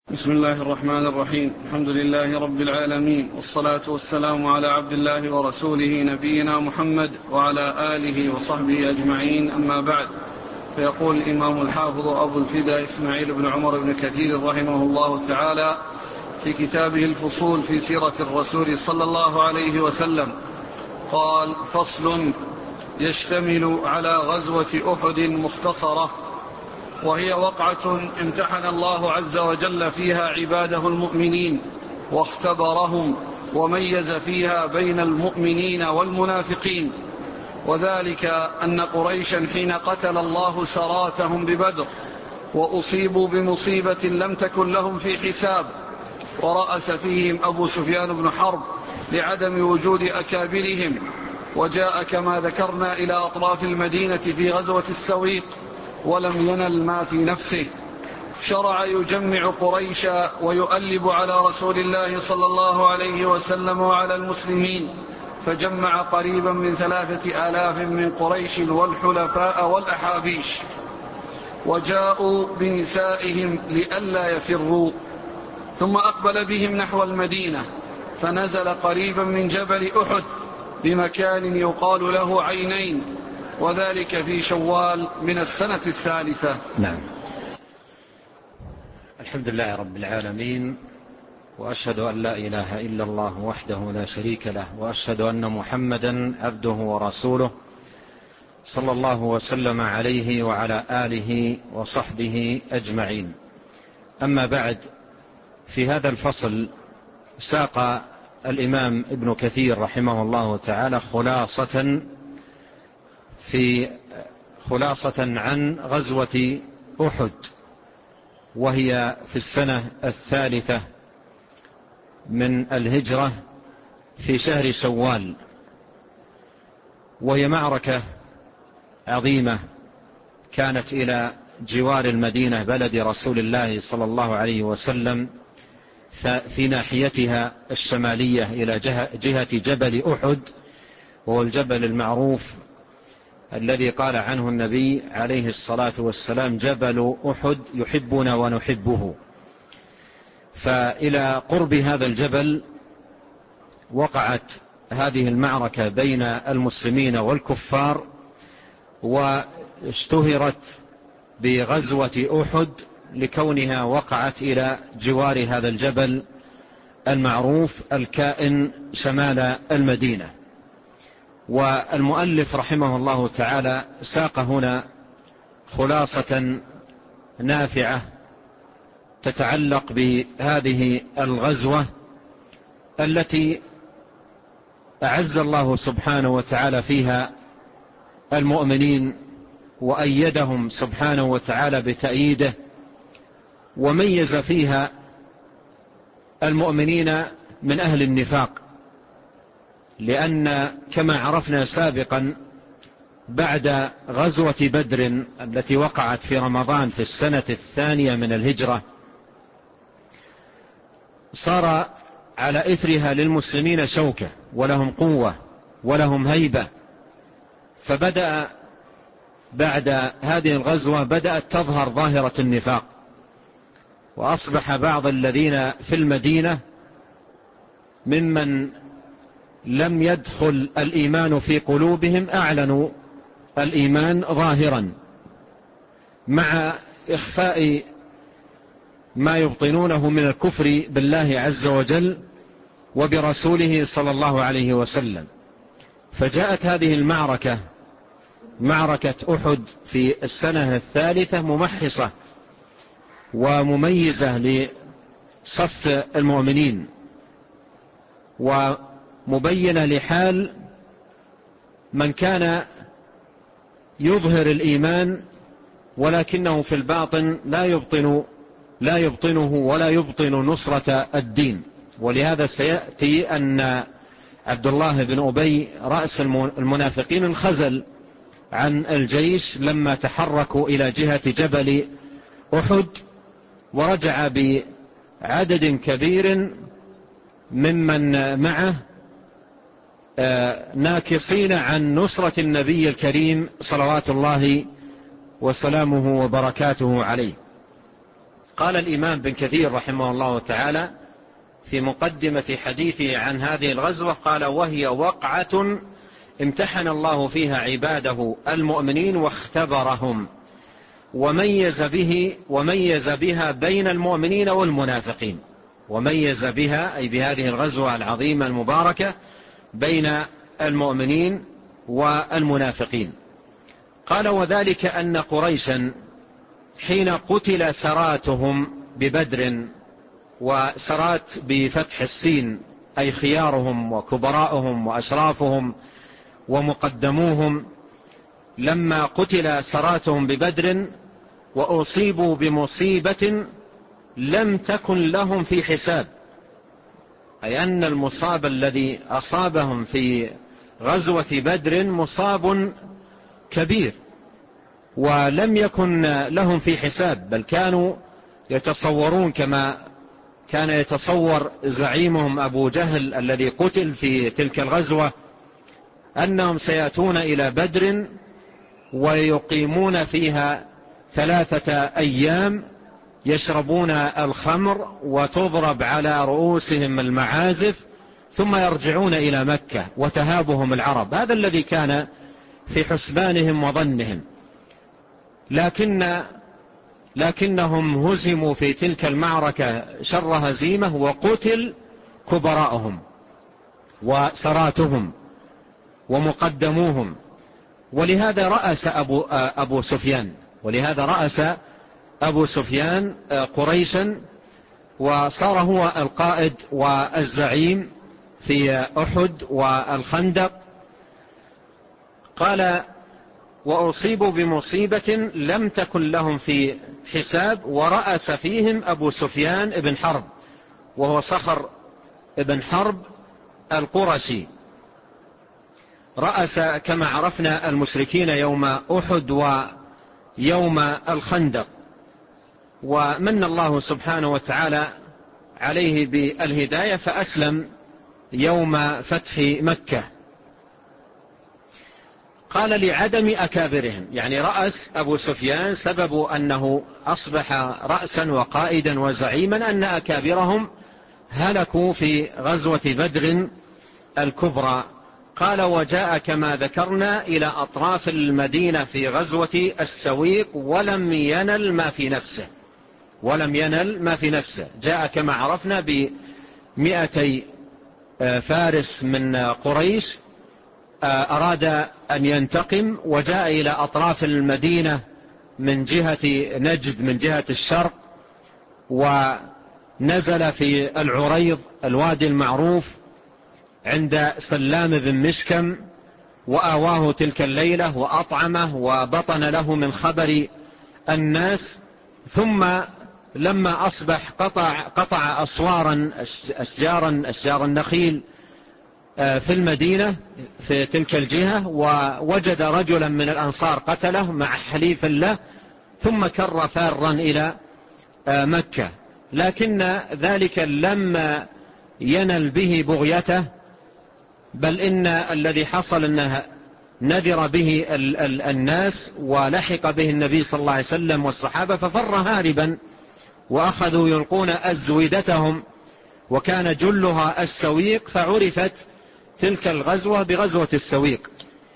بسم الله الرحمن الرحيم. الحمد لله رب العالمين، والصلاة والسلام على عبد الله ورسوله نبينا محمد وعلى آله وصحبه أجمعين، أما بعد. فيقول الإمام الحافظ أبو الفداء إسماعيل بن عمر بن كثير رحمه الله تعالى في كتابه الفصول في سيرة الرسول صلى الله عليه وسلم قال: فصل يشتمل على غزوة أحد مختصرة، وهي وقعة امتحن الله عز وجل فيها عباده المؤمنين واختبرهم وميز فيها بين المؤمنين والمنافقين، وذلك أن قريشا حين قتل الله سراتهم ببدر وأصيبوا بمصيبة لم تكن لهم في حساب، ورأس فيهم أبو سفيان بن حرب لعدم وجود أكابرهم، وجاء كما ذكرنا إلى أطراف المدينة في غزوة السويق ولم ينل ما في نفسه، شرع يجمع قريشا ويؤلب على رسول الله صلى الله عليه وسلم وعلى المسلمين، فجمع قريبا من 3000 من قريش والحلفاء والأحابيش، وجاءوا بنسائهم لئلا يفروا، ثم أقبل بهم نحو المدينة، فنزل قريبا من جبل أحد بمكان يقال له عينين، وذلك في شوال من السنة الثالثة. نعم. الحمد لله رب العالمين، وأشهد أن لا إله إلا الله وحده لا شريك له، وأشهد أن محمدا عبده ورسوله صلى الله وسلم عليه وعلى آله وصحبه أجمعين. أما بعد، في هذا الفصل ساق الإمام ابن كثير رحمه الله تعالى خلاصة عن غزوة أحد، وهي في السنة الثالثة من الهجرة في شهر شوال، وهي معركة عظيمة كانت إلى جوار المدينة بلد رسول الله صلى الله عليه وسلم، في ناحيتها الشمالية إلى جهة جبل أحد، وهو الجبل المعروف الذي قال عنه النبي عليه الصلاة والسلام: جبل أحد يحبنا ونحبه. فإلى قرب هذا الجبل وقعت هذه المعركة بين المسلمين والكفار، واشتهرت بغزوة أحد لكونها وقعت إلى جوار هذا الجبل المعروف الكائن شمال المدينة. والمؤلف رحمه الله تعالى ساق هنا خلاصة نافعة تتعلق بهذه الغزوة التي أعز الله سبحانه وتعالى فيها المؤمنين، وأيدهم سبحانه وتعالى بتأييده، وميز فيها المؤمنين من أهل النفاق، لأن كما عرفنا سابقا بعد غزوة بدر التي وقعت في رمضان في السنة الثانية من الهجرة، صار على إثرها للمسلمين شوكة ولهم قوة ولهم هيبة. فبدأ بعد هذه الغزوة بدأت تظهر ظاهرة النفاق، وأصبح بعض الذين في المدينة ممن لم يدخل الإيمان في قلوبهم أعلنوا الإيمان ظاهرا، مع إخفاء ما يبطنونه من الكفر بالله عز وجل وبرسوله صلى الله عليه وسلم. فجاءت هذه المعركة، معركة أحد، في السنة الثالثة ممحصة ومميزة لصف المؤمنين، ومبينة لحال من كان يظهر الإيمان ولكنه في الباطن لا يبطنه ولا يبطن نصرة الدين. ولهذا سيأتي أن عبد الله بن أبي رأس المنافقين انخزل عن الجيش لما تحركوا إلى جهة جبل أحد، ورجع بعدد كبير ممن معه ناكصين عن نصرة النبي الكريم صلوات الله وسلامه وبركاته عليه. قال الإمام بن كثير رحمه الله تعالى في مقدمة حديثه عن هذه الغزوة، قال: وهي وقعة امتحن الله فيها عباده المؤمنين واختبرهم، وميز بها بين المؤمنين والمنافقين. وميز بها أي بهذه الغزوة العظيمة المباركة بين المؤمنين والمنافقين. قال: وذلك أن قريشا حين قتل سراتهم ببدر، وسرات بفتح السين أي خيارهم وكبراءهم وأشرافهم ومقدموهم، لما قتل سراتهم ببدر وأصيبوا بمصيبة لم تكن لهم في حساب، أي أن المصاب الذي أصابهم في غزوة بدر مصاب كبير ولم يكن لهم في حساب، بل كانوا يتصورون كما كان يتصور زعيمهم أبو جهل الذي قتل في تلك الغزوة أنهم سيأتون إلى بدر ويقيمون فيها 3 أيام يشربون الخمر وتضرب على رؤوسهم المعازف ثم يرجعون إلى مكة وتهابهم العرب. هذا الذي كان في حسبانهم وظنهم، لكنهم هزموا في تلك المعركة شر هزيمة، وقتل كبراءهم وسراتهم ومقدموهم. ولهذا رأس أبو سفيان قريشا، وصار هو القائد والزعيم في أحد والخندق. قال: وأصيبوا بمصيبة لم تكن لهم في حساب، ورأس فيهم أبو سفيان ابن حرب، وهو صخر ابن حرب القرشي، رأس كما عرفنا المشركين يوم أحد ويوم الخندق، ومن الله سبحانه وتعالى عليه بالهداية فأسلم يوم فتح مكة. قال: لعدم أكابرهم، يعني رأس أبو سفيان سبب أنه أصبح رأسا وقائدا وزعيما أن أكابرهم هلكوا في غزوة بدر الكبرى. قال: وجاء كما ذكرنا إلى أطراف المدينة في غزوة السويق ولم ينل ما في نفسه. جاء كما عرفنا ب200 فارس من قريش، أراد أن ينتقم، وجاء إلى أطراف المدينة من جهة نجد من جهة الشرق، ونزل في العريض الوادي المعروف عند سلام بن مشكم، وآواه تلك الليلة وأطعمه وبطن له من خبر الناس. ثم لما أصبح قطع أسوارا أشجار النخيل في المدينة في تلك الجهة، ووجد رجلا من الأنصار قتله مع حليف له، ثم كر فارا إلى مكة. لكن ذلك لم ينل به بغيته، بل إن الذي حصل أنه نذر به الناس ولحق به النبي صلى الله عليه وسلم والصحابة، ففر هاربا، وأخذوا يلقون أزودتهم، وكان جلها السويق، فعرفت تلك الغزوة بغزوة السويق.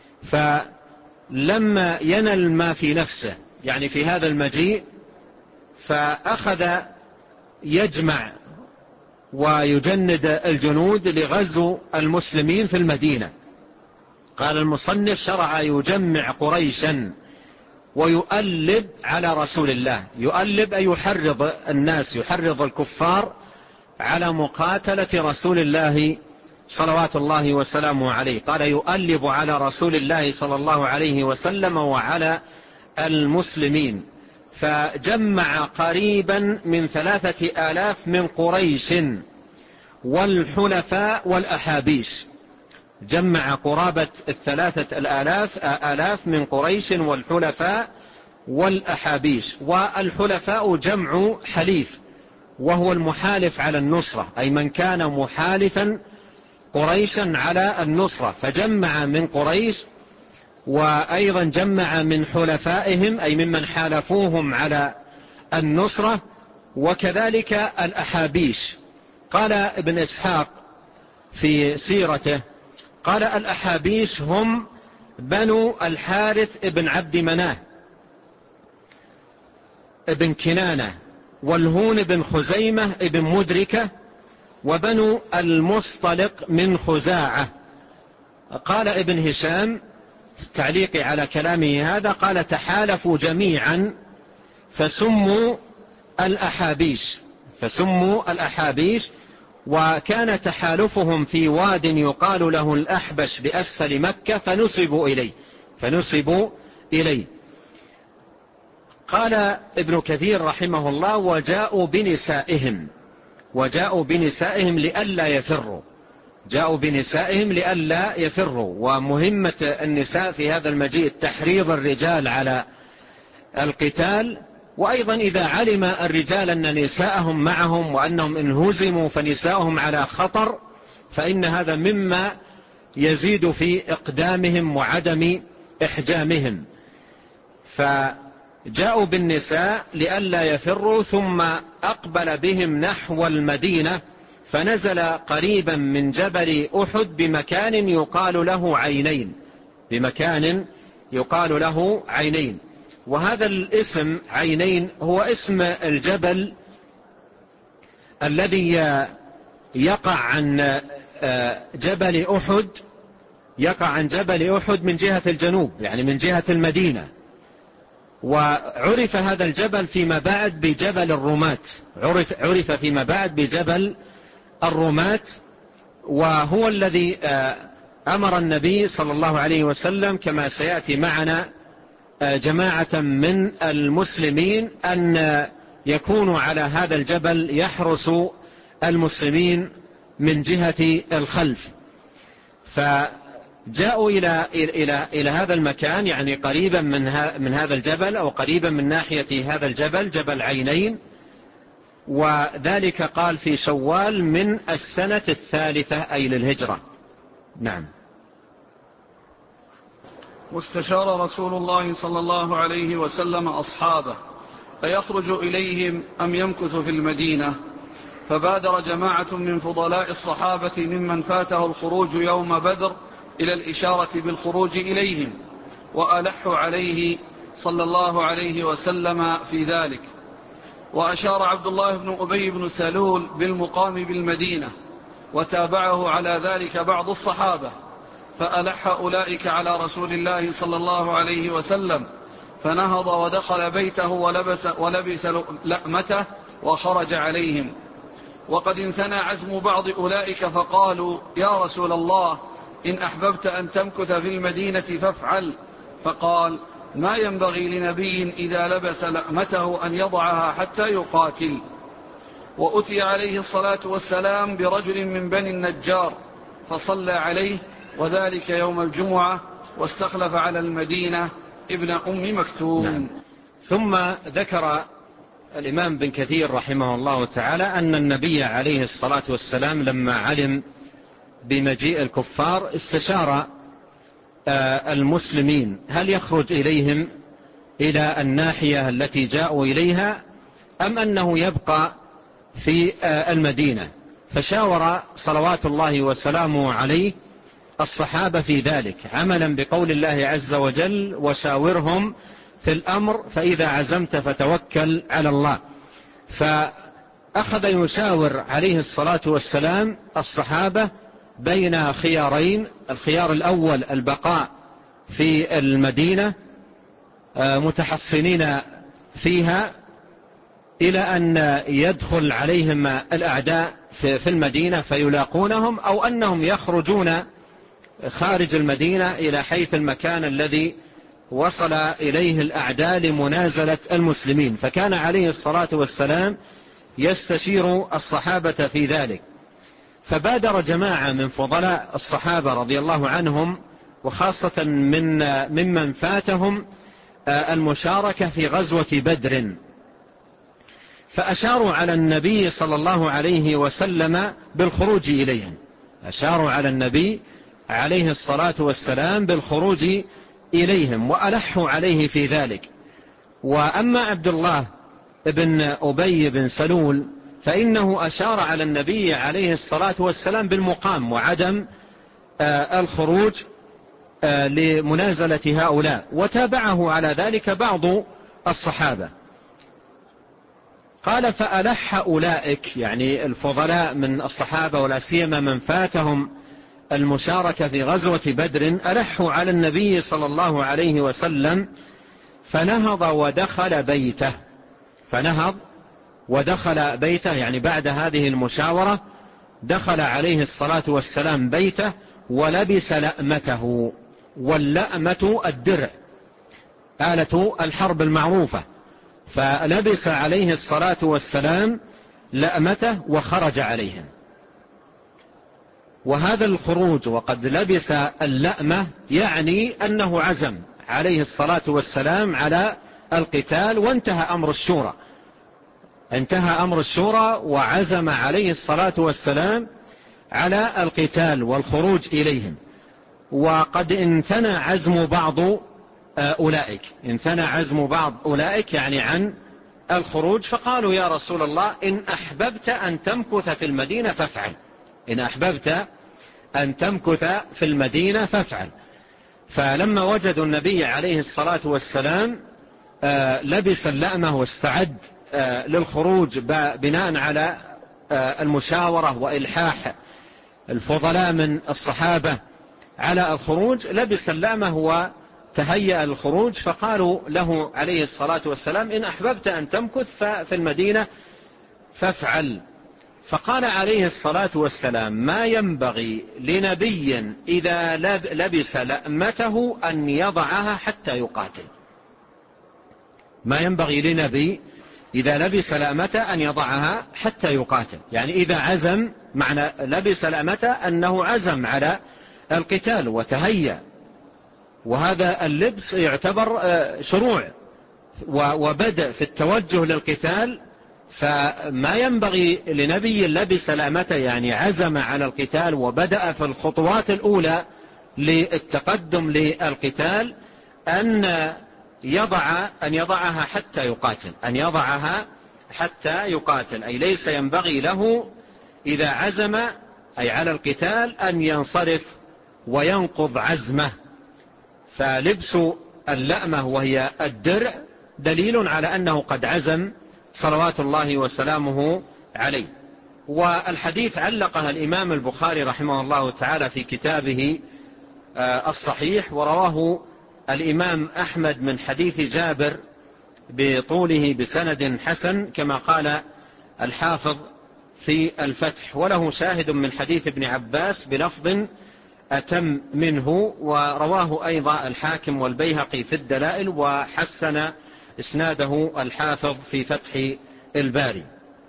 فلما ينل ما في نفسه، يعني في هذا المجيء، فأخذ يجمع ويجند الجنود لغزو المسلمين في المدينة. قال المصنف: شرع يجمع قريشا ويؤلب على رسول الله. يؤلب أي يحرض الناس، يحرض الكفار على مقاتلة رسول الله صلوات الله وسلامه عليه. قال: يؤلب على رسول الله صلى الله عليه وسلم وعلى المسلمين. فجمع قريبا من 3000 من قريش والحلفاء والأحابيش. جمع قرابة 3000 من قريش والحلفاء والأحابيش. والحلفاء جمع حليف، وهو المحالف على النصرة، أي من كان محالفا قريشا على النصرة، فجمع من قريش، وأيضا جمع من حلفائهم أي ممن حالفوهم على النصرة، وكذلك الأحابيش. قال ابن إسحاق في سيرته قال الأحابيش هم بنو الحارث ابن عبد مناه ابن كنانة، والهون بن خزيمة ابن مدركة، وبنو المصطلق من خزاعة. قال ابن هشام في التعليق على كلامه هذا قال تحالفوا جميعا فسموا الأحابيش، وكان تحالفهم في واد يقال له الأحبش بأسفل مكة فنسبوا إليه. قال ابن كثير رحمه الله وجاءوا بنسائهم لئلا يفروا. ومهمة النساء في هذا المجيء تحريض الرجال على القتال، وأيضا إذا علم الرجال أن نساءهم معهم وأنهم إن هزموا فنساءهم على خطر، فإن هذا مما يزيد في إقدامهم وعدم إحجامهم. فجاءوا بالنساء لئلا يفروا، ثم أقبل بهم نحو المدينة، فنزل قريبا من جبل أحد بمكان يقال له عينين. وهذا الاسم عينين هو اسم الجبل الذي يقع عن جبل أحد من جهة الجنوب، يعني من جهة المدينة. وعرف هذا الجبل فيما بعد بجبل الرماة، وهو الذي أمر النبي صلى الله عليه وسلم كما سيأتي معنا جماعة من المسلمين أن يكونوا على هذا الجبل يحرس المسلمين من جهة الخلف. فجاءوا إلى هذا المكان، يعني قريبا من هذا الجبل، أو قريبا من ناحية هذا الجبل، جبل عينين. وذلك قال في شوال من السنة 3 أي للهجرة. نعم. واستشار رسول الله صلى الله عليه وسلم أصحابه أيخرج إليهم أم يمكث في المدينة، فبادر جماعة من فضلاء الصحابة ممن فاته الخروج يوم بدر إلى الإشارة بالخروج إليهم، وألح عليه صلى الله عليه وسلم في ذلك. وأشار عبد الله بن أبي بن سلول بالمقام بالمدينة، وتابعه على ذلك بعض الصحابة، فألح أولئك على رسول الله صلى الله عليه وسلم، فنهض ودخل بيته ولبس لأمته وخرج عليهم. وقد انثنى عزم بعض أولئك فقالوا يا رسول الله إن أحببت أن تمكث في المدينة فافعل. فقال ما ينبغي لنبي إذا لبس لأمته أن يضعها حتى يقاتل. وأتي عليه الصلاة والسلام برجل من بني النجار فصلى عليه، وذلك يوم الجمعة، واستخلف على المدينة ابن أم مكتوم. نعم. ثم ذكر الإمام بن كثير رحمه الله تعالى أن النبي عليه الصلاة والسلام لما علم بمجيء الكفار استشار المسلمين هل يخرج إليهم إلى الناحية التي جاءوا إليها أم أنه يبقى في المدينة. فشاور صلوات الله وسلامه عليه الصحابة في ذلك، عملا بقول الله عز وجل وشاورهم في الأمر فإذا عزمت فتوكل على الله. فأخذ يشاور عليه الصلاة والسلام الصحابة بين خيارين: الخيار الأول البقاء في المدينة متحصنين فيها إلى أن يدخل عليهم الأعداء في المدينة فيلاقونهم، أو أنهم يخرجون خارج المدينة إلى حيث المكان الذي وصل إليه الأعداء لمنازلة المسلمين. فكان عليه الصلاة والسلام يستشير الصحابة في ذلك. فبادر جماعة من فضلاء الصحابة رضي الله عنهم، وخاصة ممن فاتهم المشاركة في غزوة بدر، فأشاروا على النبي صلى الله عليه وسلم بالخروج إليهم، أشاروا على النبي عليه الصلاة والسلام بالخروج إليهم وألحوا عليه في ذلك. وأما عبد الله ابن أبي بن سلول فإنه أشار على النبي عليه الصلاة والسلام بالمقام وعدم الخروج لمنازلة هؤلاء، وتابعه على ذلك بعض الصحابة. قال فألح أولئك، يعني الفضلاء من الصحابة ولا سيما من فاتهم المشاركة في غزوة بدر، ألحوا على النبي صلى الله عليه وسلم فنهض ودخل بيته. فنهض ودخل بيته، يعني بعد هذه المشاورة دخل عليه الصلاة والسلام بيته ولبس لأمته. واللأمة الدرع، آلة الحرب المعروفة. فلبس عليه الصلاة والسلام لأمته وخرج عليهم. وهذا الخروج وقد لبس اللأمة يعني أنه عزم عليه الصلاة والسلام على القتال، وانتهى أمر الشورى. انتهى أمر الشورى وعزم عليه الصلاة والسلام على القتال والخروج إليهم. وقد انثنى عزم بعض أولئك، انثنى عزم بعض أولئك يعني عن الخروج، فقالوا يا رسول الله إن أحببت أن تمكث في المدينة فافعل، إن أحببت أن تمكث في المدينة فافعل. فلما وجدوا النبي عليه الصلاة والسلام لبس اللأمة واستعد للخروج بناء على المشاورة وإلحاح الفضلاء من الصحابة على الخروج، لبس اللأمة وتهيأ الخروج. فقالوا له عليه الصلاة والسلام إن أحببت أن تمكث في المدينة فافعل. فقال عليه الصلاة والسلام ما ينبغي لنبي إذا لبس لأمته أن يضعها حتى يقاتل. ما ينبغي لنبي إذا لبس لأمته أن يضعها حتى يقاتل، يعني إذا عزم، معنى لبس لأمته أنه عزم على القتال وتهيأ، وهذا اللبس يعتبر شروع وبدء في التوجه للقتال. فما ينبغي لنبي لبس لأمته يعني عزم على القتال وبدأ في الخطوات الأولى للتقدم للقتال أن يضعها حتى يقاتل، أن يضعها حتى يقاتل، أي ليس ينبغي له إذا عزم أي على القتال أن ينصرف وينقض عزمه. فلبس اللأمة وهي الدرع دليل على أنه قد عزم صلوات الله وسلامه عليه. والحديث علقها الإمام البخاري رحمه الله تعالى في كتابه الصحيح، ورواه الإمام أحمد من حديث جابر بطوله بسند حسن كما قال الحافظ في الفتح، وله شاهد من حديث ابن عباس بلفظ أتم منه، ورواه أيضا الحاكم والبيهقي في الدلائل، وحسن إسناده الحافظ في فتح الباري.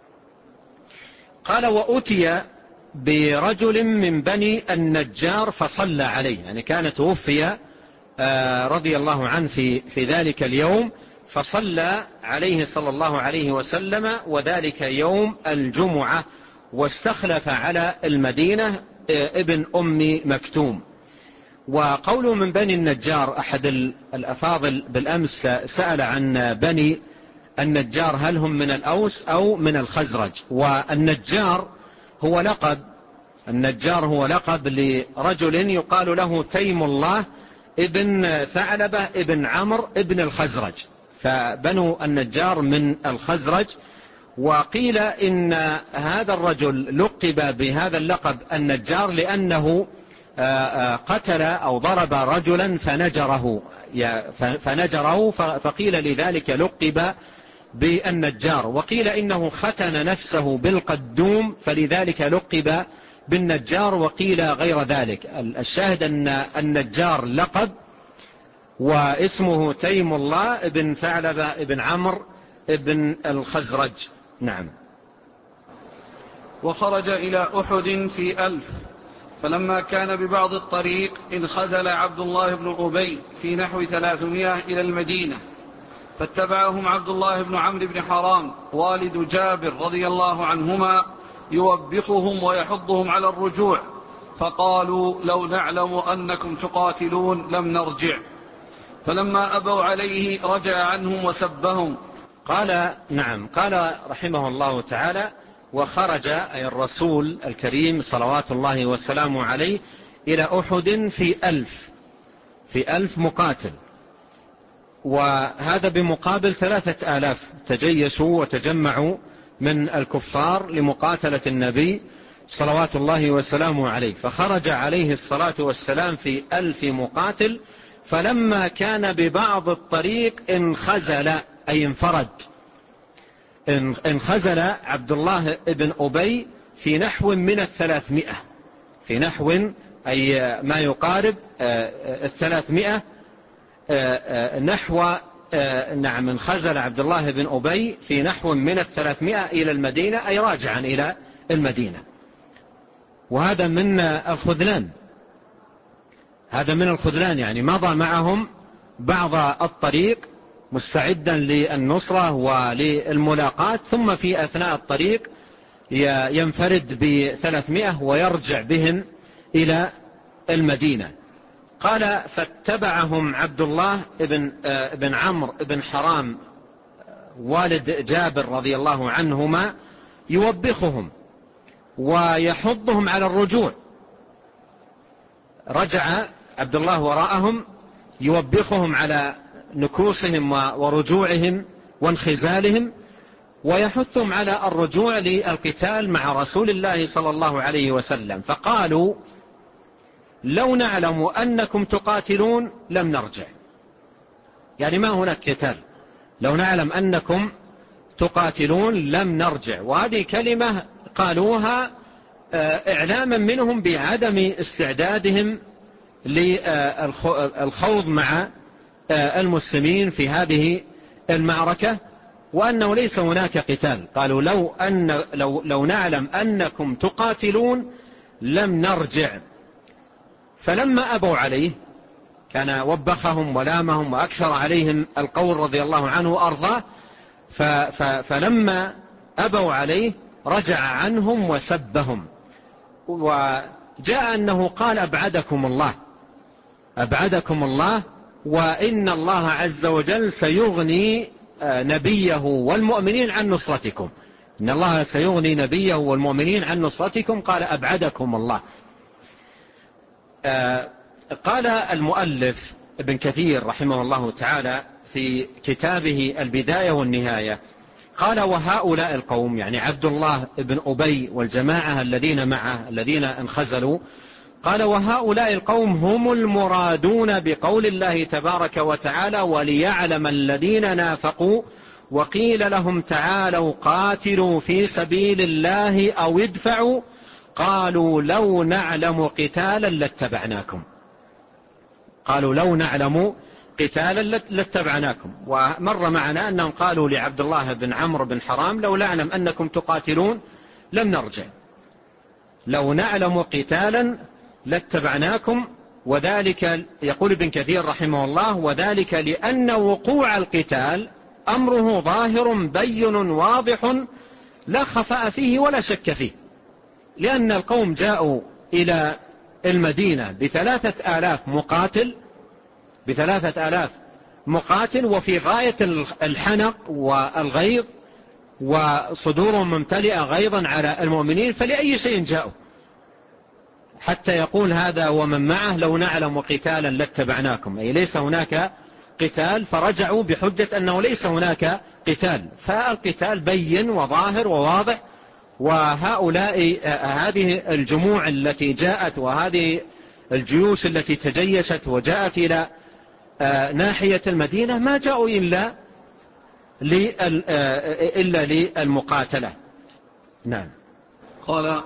قال وأتي برجل من بني النجار فصلى عليه، يعني كان توفي رضي الله عنه في ذلك اليوم، فصلى عليه صلى الله عليه وسلم، وذلك يوم الجمعة، واستخلف على المدينة ابن أم مكتوم. وقوله من بني النجار، أحد الأفاضل بالأمس سأل عن بني النجار هل هم من الأوس أو من الخزرج. والنجار هو لقب، النجار هو لقب لرجل يقال له تيم الله ابن ثعلبة ابن عمرو ابن الخزرج، فبنو النجار من الخزرج. وقيل إن هذا الرجل لقب بهذا اللقب النجار لأنه قتل أو ضرب رجلا فنجره، فقيل لذلك لقب بالنجار. وقيل إنه ختن نفسه بالقدوم فلذلك لقب بالنجار، وقيل غير ذلك. الشاهد أن النجار لقب، واسمه تيم الله ابن ثعلبة ابن عمرو ابن الخزرج. نعم. وخرج إلى أحد في 1000، فلما كان ببعض الطريق انخزل عبد الله بن أبي في نحو 300 إلى المدينة، فاتبعهم عبد الله بن عمرو بن حرام والد جابر رضي الله عنهما يوبخهم ويحضهم على الرجوع، فقالوا لو نعلم أنكم تقاتلون لم نرجع. فلما أبوا عليه رجع عنهم وسبهم، قال نعم. قال رحمه الله تعالى: وخرج أي الرسول الكريم صلوات الله وسلامه عليه إلى أحد في 1000 مقاتل، وهذا بمقابل 3000 تجيشوا وتجمعوا من الكفار لمقاتلة النبي صلوات الله وسلامه عليه. فخرج عليه الصلاة والسلام في 1000 مقاتل، فلما كان ببعض الطريق انخزل أي انفرد، انخزل عبد الله بن أبي في نحو من 300، في نحو أي ما يقارب 300 نحو نعم انخزل عبد الله بن أبي في نحو من 300 إلى المدينة، أي راجعا إلى المدينة. وهذا من الخذلان، هذا من الخذلان، يعني مضى معهم بعض الطريق مستعدا للنصرة وللملاقاة، ثم في أثناء الطريق ينفرد ب300 ويرجع بهم إلى المدينة. قال: فاتبعهم عبد الله بن عمرو بن حرام والد جابر رضي الله عنهما يوبخهم ويحضهم على الرجوع. رجع عبد الله وراءهم يوبخهم على نكوصهم ورجوعهم وانخزالهم، ويحثهم على الرجوع للقتال مع رسول الله صلى الله عليه وسلم. فقالوا: لو نعلم أنكم تقاتلون لم نرجع، يعني ما هناك قتال، لو نعلم أنكم تقاتلون لم نرجع. وهذه كلمة قالوها إعلاما منهم بعدم استعدادهم للخوض مع المسلمين في هذه المعركة، وأنه ليس هناك قتال. قالوا: لو نعلم أنكم تقاتلون لم نرجع. فلما أبوا عليه، كان وبخهم ولامهم وأكثر عليهم القول رضي الله عنه وأرضاه، فلما أبوا عليه رجع عنهم وسبهم، وجاء أنه قال: أبعدكم الله، وإن الله عز وجل سيغني نبيه والمؤمنين عن نصرتكم، إن الله سيغني نبيه والمؤمنين عن نصرتكم. قال: أبعدكم الله. قال المؤلف ابن كثير رحمه الله تعالى في كتابه البداية والنهاية، قال: وهؤلاء القوم، يعني عبد الله بن أبي والجماعة الذين معه الذين انخزلوا، قال: وهؤلاء القوم هم المرادون بقول الله تبارك وتعالى: وليعلم الذين نافقوا وقيل لهم تعالوا قاتلوا في سبيل الله أو ادفعوا قالوا لو نعلم قتالا لاتبعناكم. قالوا: لو نعلم قتالا لاتبعناكم. ومر معنا أنهم قالوا لعبد الله بن عمرو بن حرام: لو نعلم أنكم تقاتلون لم نرجع، لو نعلم قتالا لاتبعناكم. وذلك يقول ابن كثير رحمه الله: وذلك لأن وقوع القتال أمره ظاهر بين واضح لا خفاء فيه ولا شك فيه، لأن القوم جاءوا إلى المدينة ب3,000 مقاتل وفي غاية الحنق والغيظ، وصدورهم ممتلئة غيظا على المؤمنين، فلأي شيء جاءوا حتى يقول هذا ومن معه: لو نعلم قتالا لاتبعناكم، أي ليس هناك قتال، فرجعوا بحجة أنه ليس هناك قتال، فالقتال بين وظاهر وواضح. وهؤلاء هذه الجموع التي جاءت وهذه الجيوش التي تجيشت وجاءت إلى ناحية المدينة ما جاءوا إلا للمقاتلة. نعم. قال: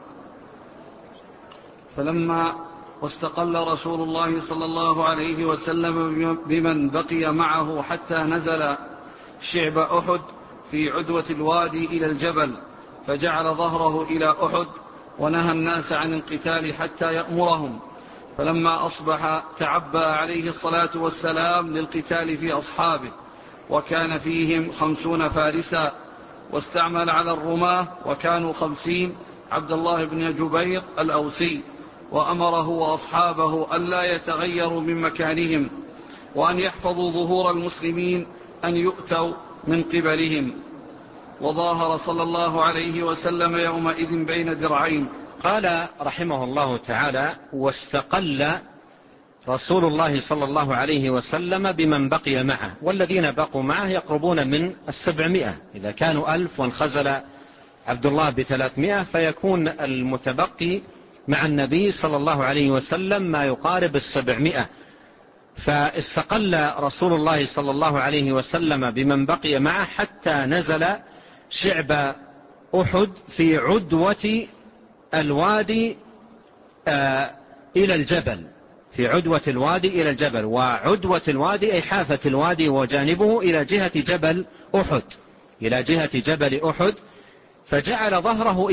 فلما واستقل رسول الله صلى الله عليه وسلم بمن بقي معه حتى نزل شعب أحد في عدوة الوادي إلى الجبل، فجعل ظهره إلى أحد ونهى الناس عن القتال حتى يأمرهم. فلما أصبح تعبى عليه الصلاة والسلام للقتال في أصحابه، وكان فيهم 50 فارسا، واستعمل على الرماة وكانوا 50 عبد الله بن جبير الأوسي، وأمره وأصحابه ألا يتغيروا من مكانهم، وأن يحفظوا ظهور المسلمين أن يؤتوا من قبلهم، وظاهر صلى الله عليه وسلم يومئذ بين درعين. قال رحمه الله تعالى: واستقل رسول الله صلى الله عليه وسلم بمن بقي معه، والذين بقوا معه يقربون من 700. إذا كانوا 1000 وانخزل عبد الله ب300 فيكون المتبقي مع النبي صلى الله عليه وسلم ما يقارب 700. فاستقل رسول الله صلى الله عليه وسلم بمن بقي معه حتى نزل شعب أحد في عدوة الوادي إلى الجبل، في عدوة الوادي إلى الجبل، وعدوة الوادي أي حافة الوادي وجانبه إلى جهة جبل أحد، إلى جهة جبل أحد، فجعل ظهره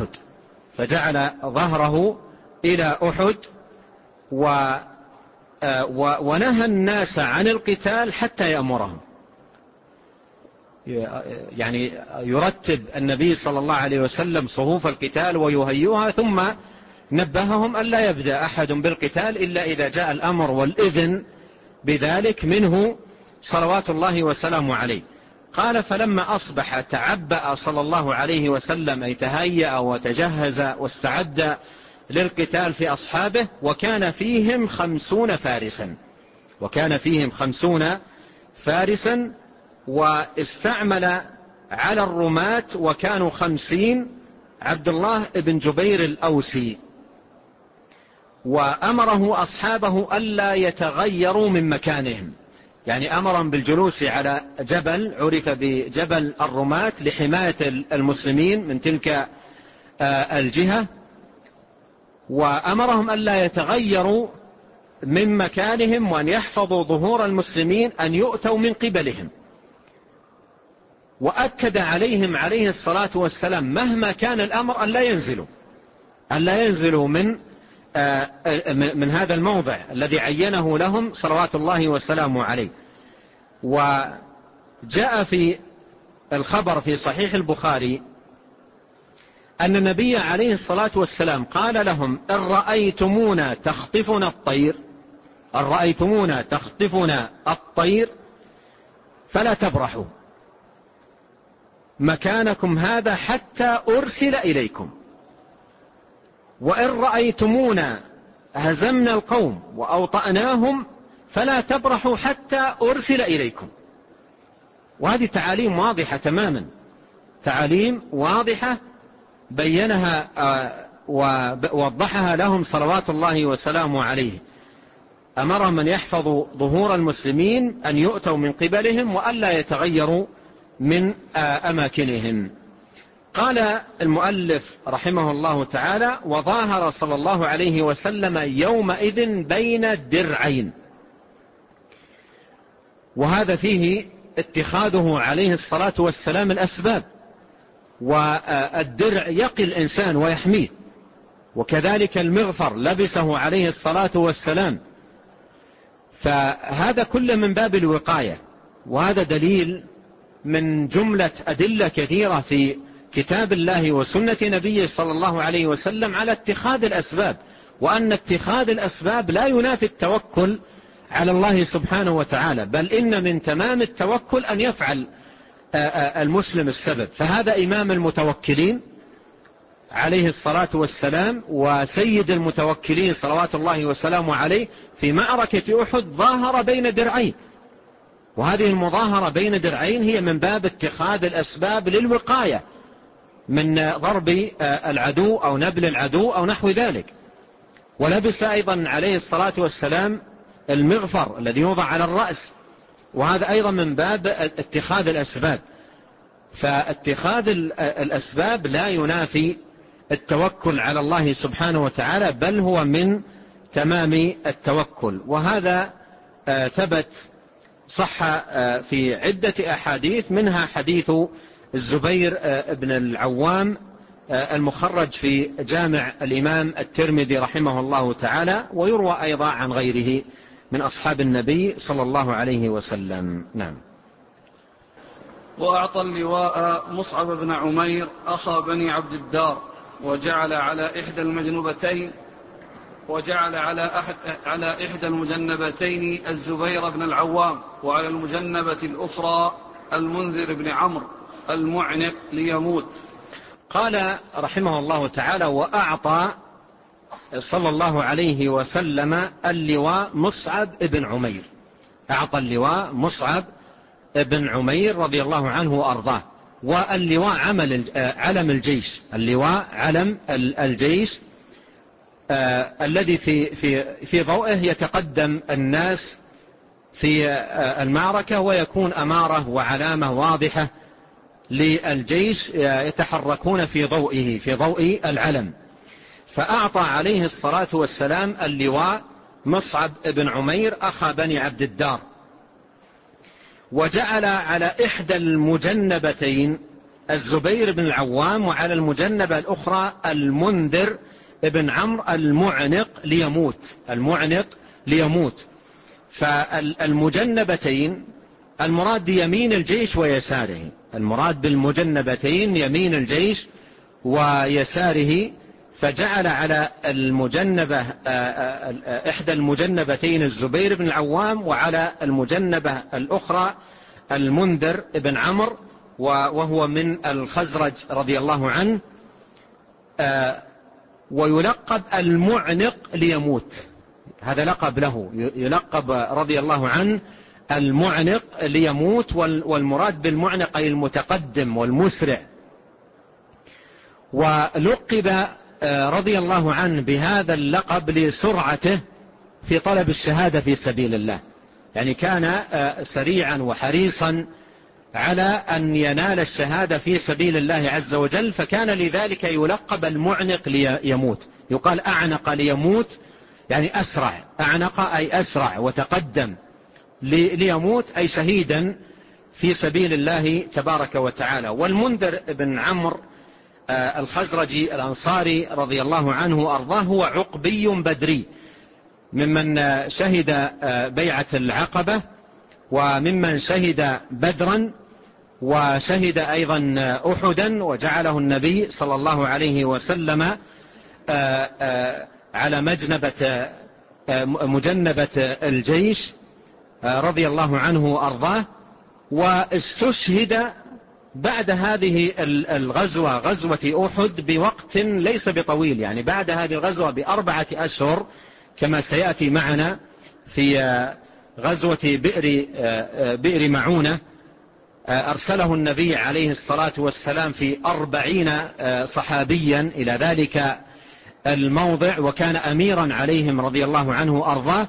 إلى أحد ونهى الناس عن القتال حتى يأمرهم. يعني يرتب النبي صلى الله عليه وسلم صفوف القتال ويهيئها، ثم نبههم ألا يبدأ أحد بالقتال إلا إذا جاء الأمر والإذن بذلك منه صلوات الله وسلامه عليه. قال: فلما أصبح تعبأ صلى الله عليه وسلم، أي تهيأ وتجهز واستعد للقتال في أصحابه، وكان فيهم 50 فارسا، واستعمل على الرماة وكانوا 50 عبد الله بن جبير الأوسي، وأمره أصحابه ألا يتغيروا من مكانهم، يعني أمرهم بالجلوس على جبل عرف بجبل الرماة لحماية المسلمين من تلك الجهة، وأمرهم ألا يتغيروا من مكانهم وأن يحفظوا ظهور المسلمين أن يؤتوا من قبلهم. وأكد عليهم عليه الصلاة والسلام مهما كان الأمر ألا ينزلوا من هذا الموضع الذي عينه لهم صلوات الله وسلامه عليه. وجاء في الخبر في صحيح البخاري أن النبي عليه الصلاة والسلام قال لهم: إن رأيتمونا تخطفنا الطير فلا تبرحوا مكانكم هذا حتى أرسل إليكم، وإن رأيتمونا هزمنا القوم وأوطأناهم فلا تبرحوا حتى أرسل إليكم. وهذه تعاليم واضحة تماما، تعاليم واضحة بينها ووضحها لهم صلوات الله وسلامه عليه. أمرهم أن يحفظوا ظهور المسلمين أن يؤتوا من قبلهم وألا يتغيروا من أماكنهم. قال المؤلف رحمه الله تعالى: وظاهر صلى الله عليه وسلم يومئذ بين الدرعين. وهذا فيه اتخاذه عليه الصلاة والسلام الأسباب، والدرع يقي الإنسان ويحميه، وكذلك المغفر لبسه عليه الصلاة والسلام، فهذا كله من باب الوقاية. وهذا دليل من جملة أدلة كثيرة في كتاب الله وسنة نبيه صلى الله عليه وسلم على اتخاذ الأسباب، وأن اتخاذ الأسباب لا ينافي التوكل على الله سبحانه وتعالى، بل إن من تمام التوكل أن يفعل المسلم السبب. فهذا إمام المتوكلين عليه الصلاة والسلام وسيد المتوكلين صلوات الله وسلامه عليه في معركة أحد ظاهر بين درعين، وهذه المظاهرة بين درعين هي من باب اتخاذ الأسباب للوقاية من ضرب العدو أو نبل العدو أو نحو ذلك. ولبس أيضا عليه الصلاة والسلام المغفر الذي يوضع على الرأس، وهذا أيضا من باب اتخاذ الأسباب. فاتخاذ الأسباب لا ينافي التوكل على الله سبحانه وتعالى، بل هو من تمام التوكل. وهذا ثبت صح في عدة أحاديث، منها حديث الزبير بن العوام المخرج في جامع الإمام الترمذي رحمه الله تعالى، ويروى أيضا عن غيره من أصحاب النبي صلى الله عليه وسلم. نعم. وأعطى اللواء مصعب بن عمير أخا بني عبد الدار، وجعل على إحدى المجنبتين الزبير بن العوام، وعلى المجنبة الأخرى المنذر بن عمرو المعنق ليموت. قال رحمه الله تعالى: وأعطى صلى الله عليه وسلم اللواء مصعب بن عمير. أعطى اللواء مصعب بن عمير رضي الله عنه وأرضاه. واللواء علم الجيش، اللواء علم الجيش الذي في ضوئه يتقدم الناس في المعركة، ويكون أمارة وعلامة واضحة للجيش يتحركون في ضوئه، في ضوء العلم. فأعطى عليه الصلاة والسلام اللواء مصعب بن عمير أخا بني عبد الدار، وجعل على إحدى المجنبتين الزبير بن العوام، وعلى المجنبة الأخرى المنذر بن عمرو المعنق ليموت. المعنق ليموت. فالمجنبتين المراد يمين الجيش ويساره، المراد بالمجنبتين يمين الجيش ويساره. فجعل على المجنبة إحدى المجنبتين الزبير بن العوام، وعلى المجنبة الأخرى المنذر بن عمرو، وهو من الخزرج رضي الله عنه، ويلقب المعنق ليموت. هذا لقب له، يلقب رضي الله عنه المعنق ليموت. والمراد بالمعنق أي المتقدم والمسرع. ولقب رضي الله عنه بهذا اللقب لسرعته في طلب الشهادة في سبيل الله، يعني كان سريعا وحريصا على أن ينال الشهادة في سبيل الله عز وجل، فكان لذلك يلقب المعنق ليموت. يقال أعنق ليموت، يعني أسرع. أعنق أي أسرع وتقدم، ليموت أي شهيدا في سبيل الله تبارك وتعالى. والمنذر بن عمرو الخزرجي الأنصاري رضي الله عنه وأرضاه هو عقبي بدري، ممن شهد بيعة العقبة، وممن شهد بدرا، وشهد أيضا أحدا، وجعله النبي صلى الله عليه وسلم على مجنبة الجيش رضي الله عنه وأرضاه. واستشهد بعد هذه الغزوة، غزوة أحد، بوقت ليس بطويل، يعني بعد هذه الغزوة ب4 أشهر، كما سيأتي معنا في غزوة بئر معونة. أرسله النبي عليه الصلاة والسلام في 40 صحابيا إلى ذلك الموضع، وكان أميرا عليهم رضي الله عنه وأرضاه.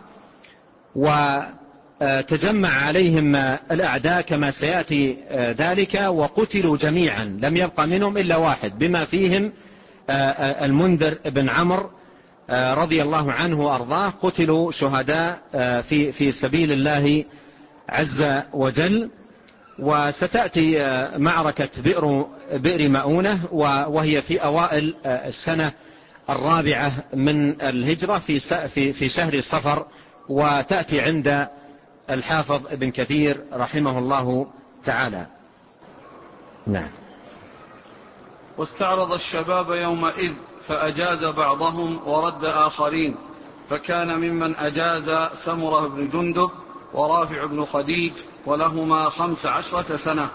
وتجمع عليهم الأعداء كما سيأتي ذلك، وقتلوا جميعا، لم يبقى منهم إلا واحد، بما فيهم المنذر بن عمرو رضي الله عنه وأرضاه. قتلوا شهداء في سبيل الله عز وجل. وستأتي معركة بئر مؤونة، وهي في أوائل السنة 4 من الهجرة في شهر صفر، وتأتي عند الحافظ ابن كثير رحمه الله تعالى. نعم. واستعرض الشباب يومئذ فأجاز بعضهم ورد آخرين، فكان ممن أجاز سمرة بن جندب ورافع بن خديج، ولهما 15 سنة.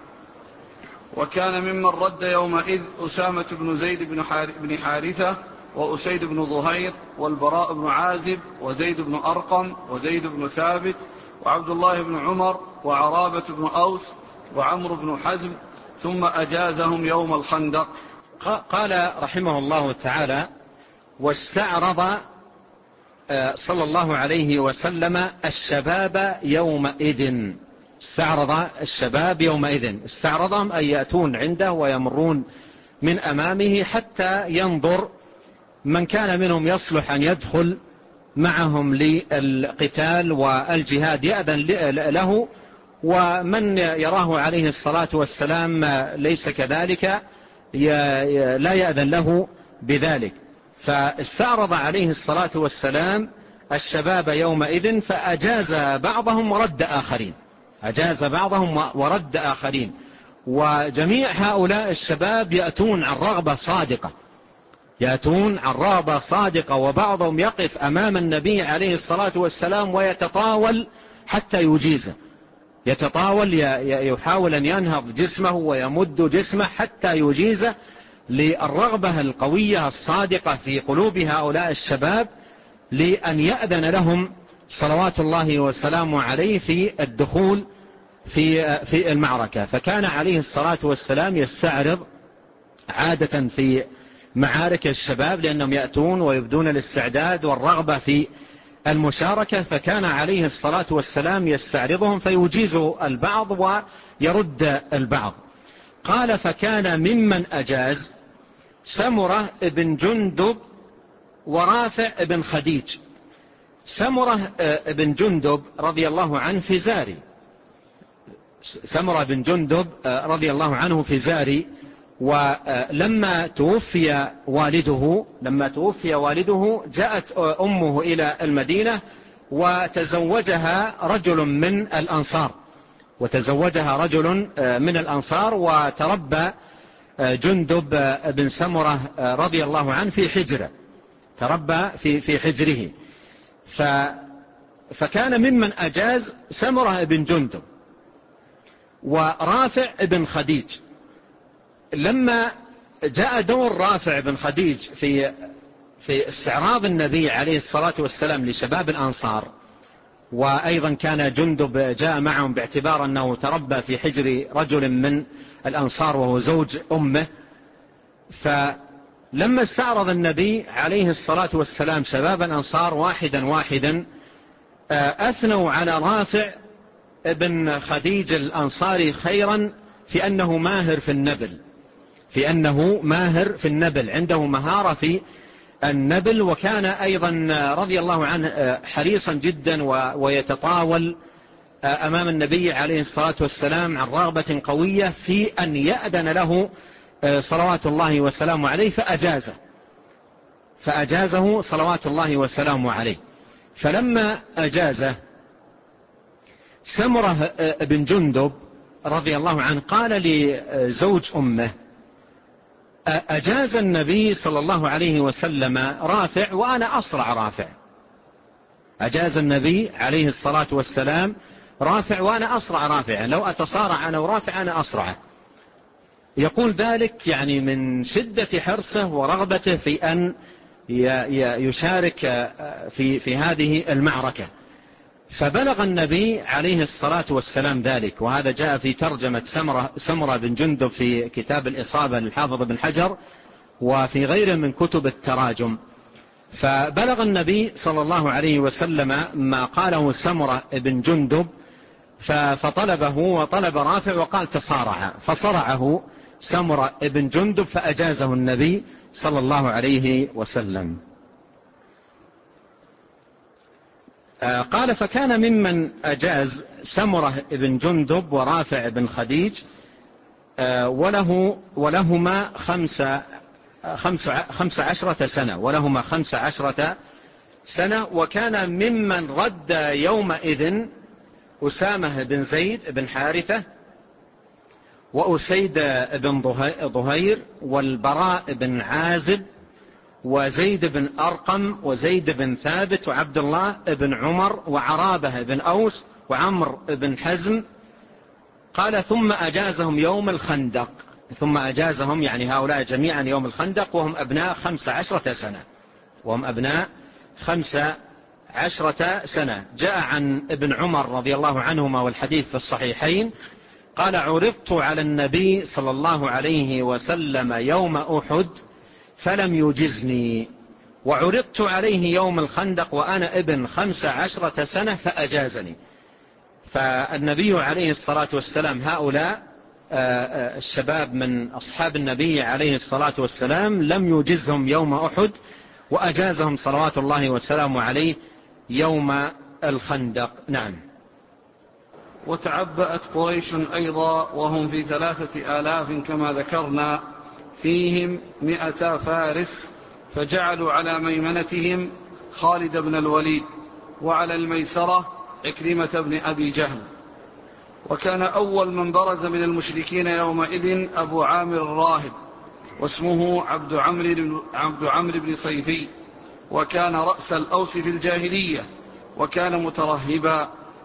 وكان ممن رد يومئذ أسامة بن زيد بن حارثة، وأسيد بن ظهير، والبراء بن عازب، وزيد بن أرقم، وزيد بن ثابت، وعبد الله بن عمر، وعرابة بن أوس، وعمرو بن حزم، ثم أجازهم يوم الخندق. قال رحمه الله تعالى: واستعرض صلى الله عليه وسلم الشباب يومئذ. استعرض الشباب يومئذ، استعرضهم أن يأتون عنده ويمرون من أمامه حتى ينظر من كان منهم يصلح أن يدخل معهم للقتال والجهاد يأذن له، ومن يراه عليه الصلاة والسلام ليس كذلك لا يأذن له بذلك. فاستعرض عليه الصلاة والسلام الشباب يومئذ فأجاز بعضهم ورد آخرين، أجاز بعضهم ورد آخرين. وجميع هؤلاء الشباب يأتون عن رغبة صادقة، يأتون عن رغبة صادقة، وبعضهم يقف أمام النبي عليه الصلاة والسلام ويتطاول حتى يجيزه، يتطاول، يحاول أن ينهض جسمه ويمد جسمه حتى يجيزه للرغبة القوية الصادقة في قلوب هؤلاء الشباب لأن يأذن لهم صلوات الله وسلامه عليه في الدخول في المعركة. فكان عليه الصلاة والسلام يستعرض عادة في معارك الشباب لأنهم يأتون ويبدون الاستعداد والرغبة في المشاركة، فكان عليه الصلاة والسلام يستعرضهم فيجيز البعض ويرد البعض. قال: فكان ممن أجاز سمرة بن جندب ورافع بن خديج. سمرة بن جندب رضي الله عنه فزاري، سمرة بن جندب رضي الله عنه فزاري، ولما توفي والده جاءت أمه إلى المدينة وتزوجها رجل من الأنصار، وتربى جندب بن سمرة رضي الله عنه في حجره، تربى في حجره. فكان ممن أجاز سمرة بن جندب ورافع بن خديج. لما جاء دور رافع بن خديج في استعراض النبي عليه الصلاة والسلام لشباب الأنصار، وأيضا كان جندب جاء معهم باعتبار أنه تربى في حجر رجل من الأنصار وهو زوج أمه، فلما استعرض النبي عليه الصلاة والسلام شباب الأنصار واحدا أثنوا على رافع بن خديج الأنصاري خيرا في أنه ماهر في النبل، عنده مهارة في النبل، وكان أيضا رضي الله عنه حريصا جدا ويتطاول أمام النبي عليه الصلاة والسلام عن رغبة قوية في أن يأذن له صلوات الله وسلامه عليه، فأجازه صلوات الله وسلامه عليه. فلما أجازه سمرة بن جندب رضي الله عنه قال لزوج أمه: أجاز النبي صلى الله عليه وسلم رافع وأنا أصرع رافع. أجاز النبي عليه الصلاة والسلام رافع وأنا أصرع رافع، لو أتصارع أنا ورافع أنا أصرعه. يقول ذلك يعني من شدة حرصه ورغبته في أن يشارك في هذه المعركة. فبلغ النبي عليه الصلاة والسلام ذلك، وهذا جاء في ترجمة سمرة بن جندب في كتاب الإصابة للحافظ بن حجر وفي غيره من كتب التراجم. فبلغ النبي صلى الله عليه وسلم ما قاله سمرة بن جندب فطلبه وطلب رافع وقال تصارع، فصرعه سمرة بن جندب فأجازه النبي صلى الله عليه وسلم. قال: فكان ممن أجاز سمرة بن جندب ورافع بن خديج ولهما 15 سنة، وكان ممن رد يومئذ أسامة بن زيد بن حارثة وأسيد بن ظهير والبراء بن عازب وزيد بن أرقم وزيد بن ثابت وعبد الله بن عمر وعرابة بن أوس وعمر بن حزم. قال: ثم أجازهم يوم الخندق، ثم أجازهم يعني هؤلاء جميعا يوم الخندق وهم أبناء 15 سنة. جاء عن ابن عمر رضي الله عنهما والحديث في الصحيحين قال: عرضت على النبي صلى الله عليه وسلم يوم أحد فلم يجزني، وعرضت عليه يوم الخندق وأنا ابن 15 سنة فأجازني. فالنبي عليه الصلاة والسلام هؤلاء الشباب من أصحاب النبي عليه الصلاة والسلام لم يجزهم يوم أحد، وأجازهم صلوات الله وسلامه عليه يوم الخندق. نعم. وتعبأت قريش أيضا وهم في 3000 كما ذكرنا، فيهم 200 فارس، فجعلوا على ميمنتهم خالد بن الوليد، وعلى الميسرة عكرمة بن أبي جهل. وكان أول من برز من المشركين يومئذ أبو عامر الراهب، واسمه عبد عمرو بن صيفي، وكان رأس الأوس في الجاهلية، وكان مترهبا،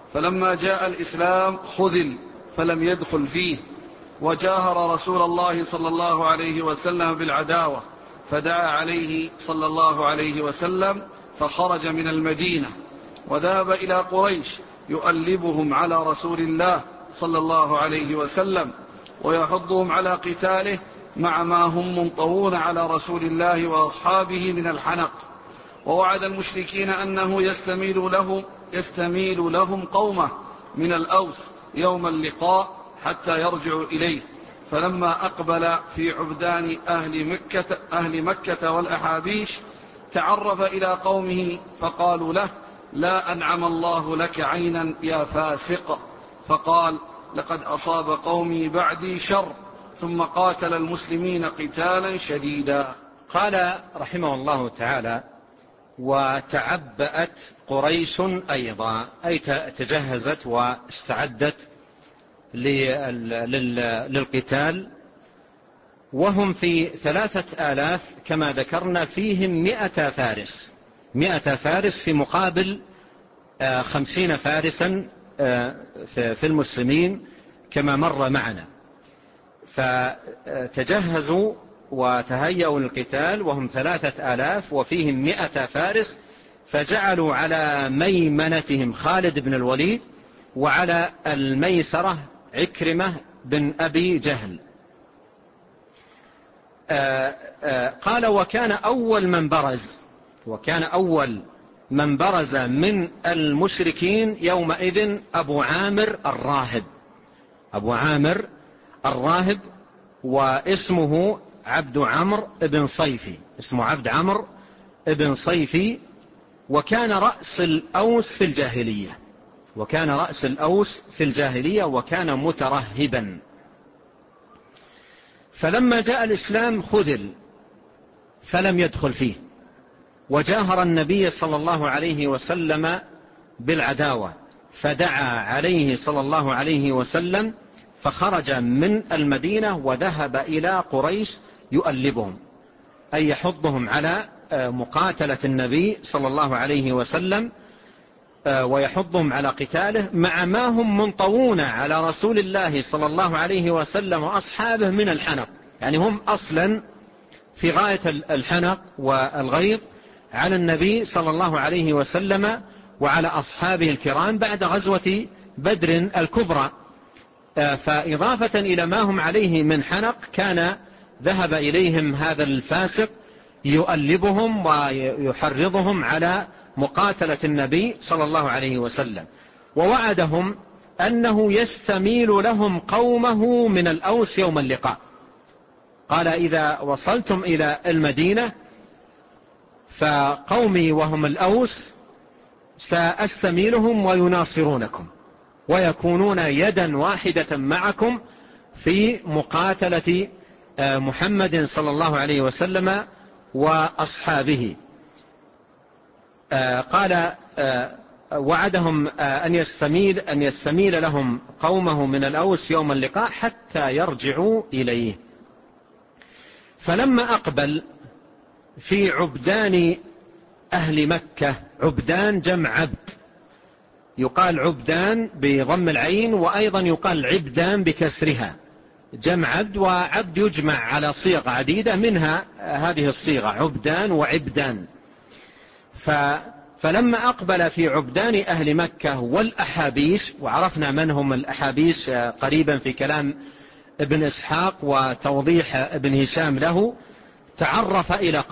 فلما جاء الإسلام خذل فلم يدخل فيه، وجاهر رسول الله صلى الله عليه وسلم بالعداوة، فدعا عليه صلى الله عليه وسلم فخرج من المدينة وذهب إلى قريش يؤلبهم على رسول الله صلى الله عليه وسلم ويحضهم على قتاله، مع ما هم منطوون على رسول الله وأصحابه من الحنق. ووعد المشركين أنه يستميل لهم قومه من الأوس يوم اللقاء حتى يرجعوا إليه. فلما أقبل في عبدان أهل مكة والأحابيش تعرف إلى قومه فقالوا له: لا أنعم الله لك عينا يا فاسق. فقال: لقد أصاب قومي بعدي شر، ثم قاتل المسلمين قتالا شديدا. قال رحمه الله تعالى: وتعبأت قريش أيضا، أي تجهزت واستعدت للقتال، وهم في 3000 كما ذكرنا، فيهم 100 فارس، 100 فارس في مقابل 50 فارسا في المسلمين كما مر معنا. فتجهزوا وتهيأوا للقتال وهم 3000 وفيهم 100 فارس، فجعلوا على ميمنتهم خالد بن الوليد وعلى الميسرة عكرمة بن أبي جهل. قال: وكان أول من برز من المشركين يومئذ أبو عامر الراهب، واسمه عبد عمرو بن صيفي، وكان رأس الأوس في الجاهلية، وكان مترهبا. فلما جاء الإسلام خذل فلم يدخل فيه، وجاهر النبي صلى الله عليه وسلم بالعداوة، فدعا عليه صلى الله عليه وسلم فخرج من المدينة وذهب إلى قريش يؤلبهم، أي يحضهم على مقاتلة النبي صلى الله عليه وسلم ويحضهم على قتاله، مع ما هم منطوون على رسول الله صلى الله عليه وسلم وأصحابه من الحنق. يعني هم أصلا في غاية الحنق والغيظ على النبي صلى الله عليه وسلم وعلى أصحابه الكرام بعد غزوة بدر الكبرى. فإضافة إلى ما هم عليه من حنق، كان ذهب إليهم هذا الفاسق يؤلبهم ويحرضهم على مقاتلة النبي صلى الله عليه وسلم، ووعدهم أنه يستميل لهم قومه من الأوس يوم اللقاء. قال: إذا وصلتم إلى المدينة فقومي وهم الأوس سأستميلهم ويناصرونكم، ويكونون يدا واحدة معكم في مقاتلة محمد صلى الله عليه وسلم وأصحابه. قال: وعدهم أن يستميل لهم قومه من الأوس يوم اللقاء حتى يرجعوا إليه. فلما أقبل في عبدان أهل مكة، عبدان جمع عبد، يقال عبدان بضم العين، وأيضا يقال عبدان بكسرها، جمع عبد، وعبد يجمع على صيغ عديدة، منها هذه الصيغة عبدان وعبدان. فلما أقبل في عبدان أهل مكة والأحابيش، وعرفنا من هم الأحابيش قريبا في كلام ابن إسحاق وتوضيح ابن هشام له، تعرف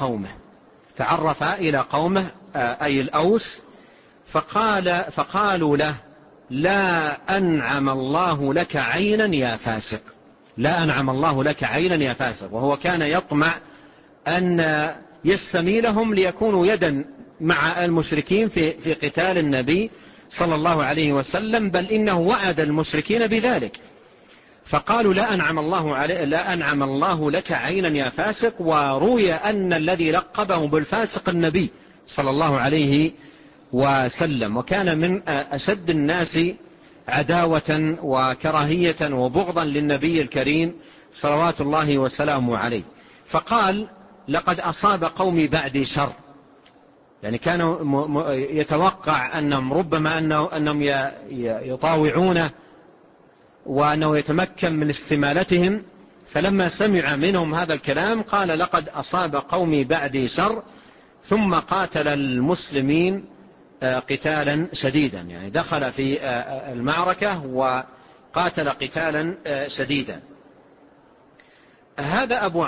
إلى قومه أي الأوس، فقالوا له: لا أنعم الله لك عينا يا فاسق، لا أنعم الله لك عينا يا فاسق. وهو كان يطمع أن يستميلهم ليكونوا يدا مع المشركين في قتال النبي صلى الله عليه وسلم، بل إنه وعد المشركين بذلك. فقالوا: لا أنعم الله لك عينا يا فاسق. وروي أن الذي لقبه بالفاسق النبي صلى الله عليه وسلم، وكان من أشد الناس عداوة وكراهية وبغضا للنبي الكريم صلوات الله وسلامه عليه. فقال: لقد أصاب قومي بعدي شر، يعني كان يتوقع أنهم ربما أنهم يطاوعونه وأنه يتمكن من استمالتهم، فلما سمع منهم هذا الكلام قال لقد أصاب قومي بعدي شر، ثم قاتل المسلمين قتالا شديدا، يعني دخل في المعركة وقاتل قتالا شديدا. هذا أبو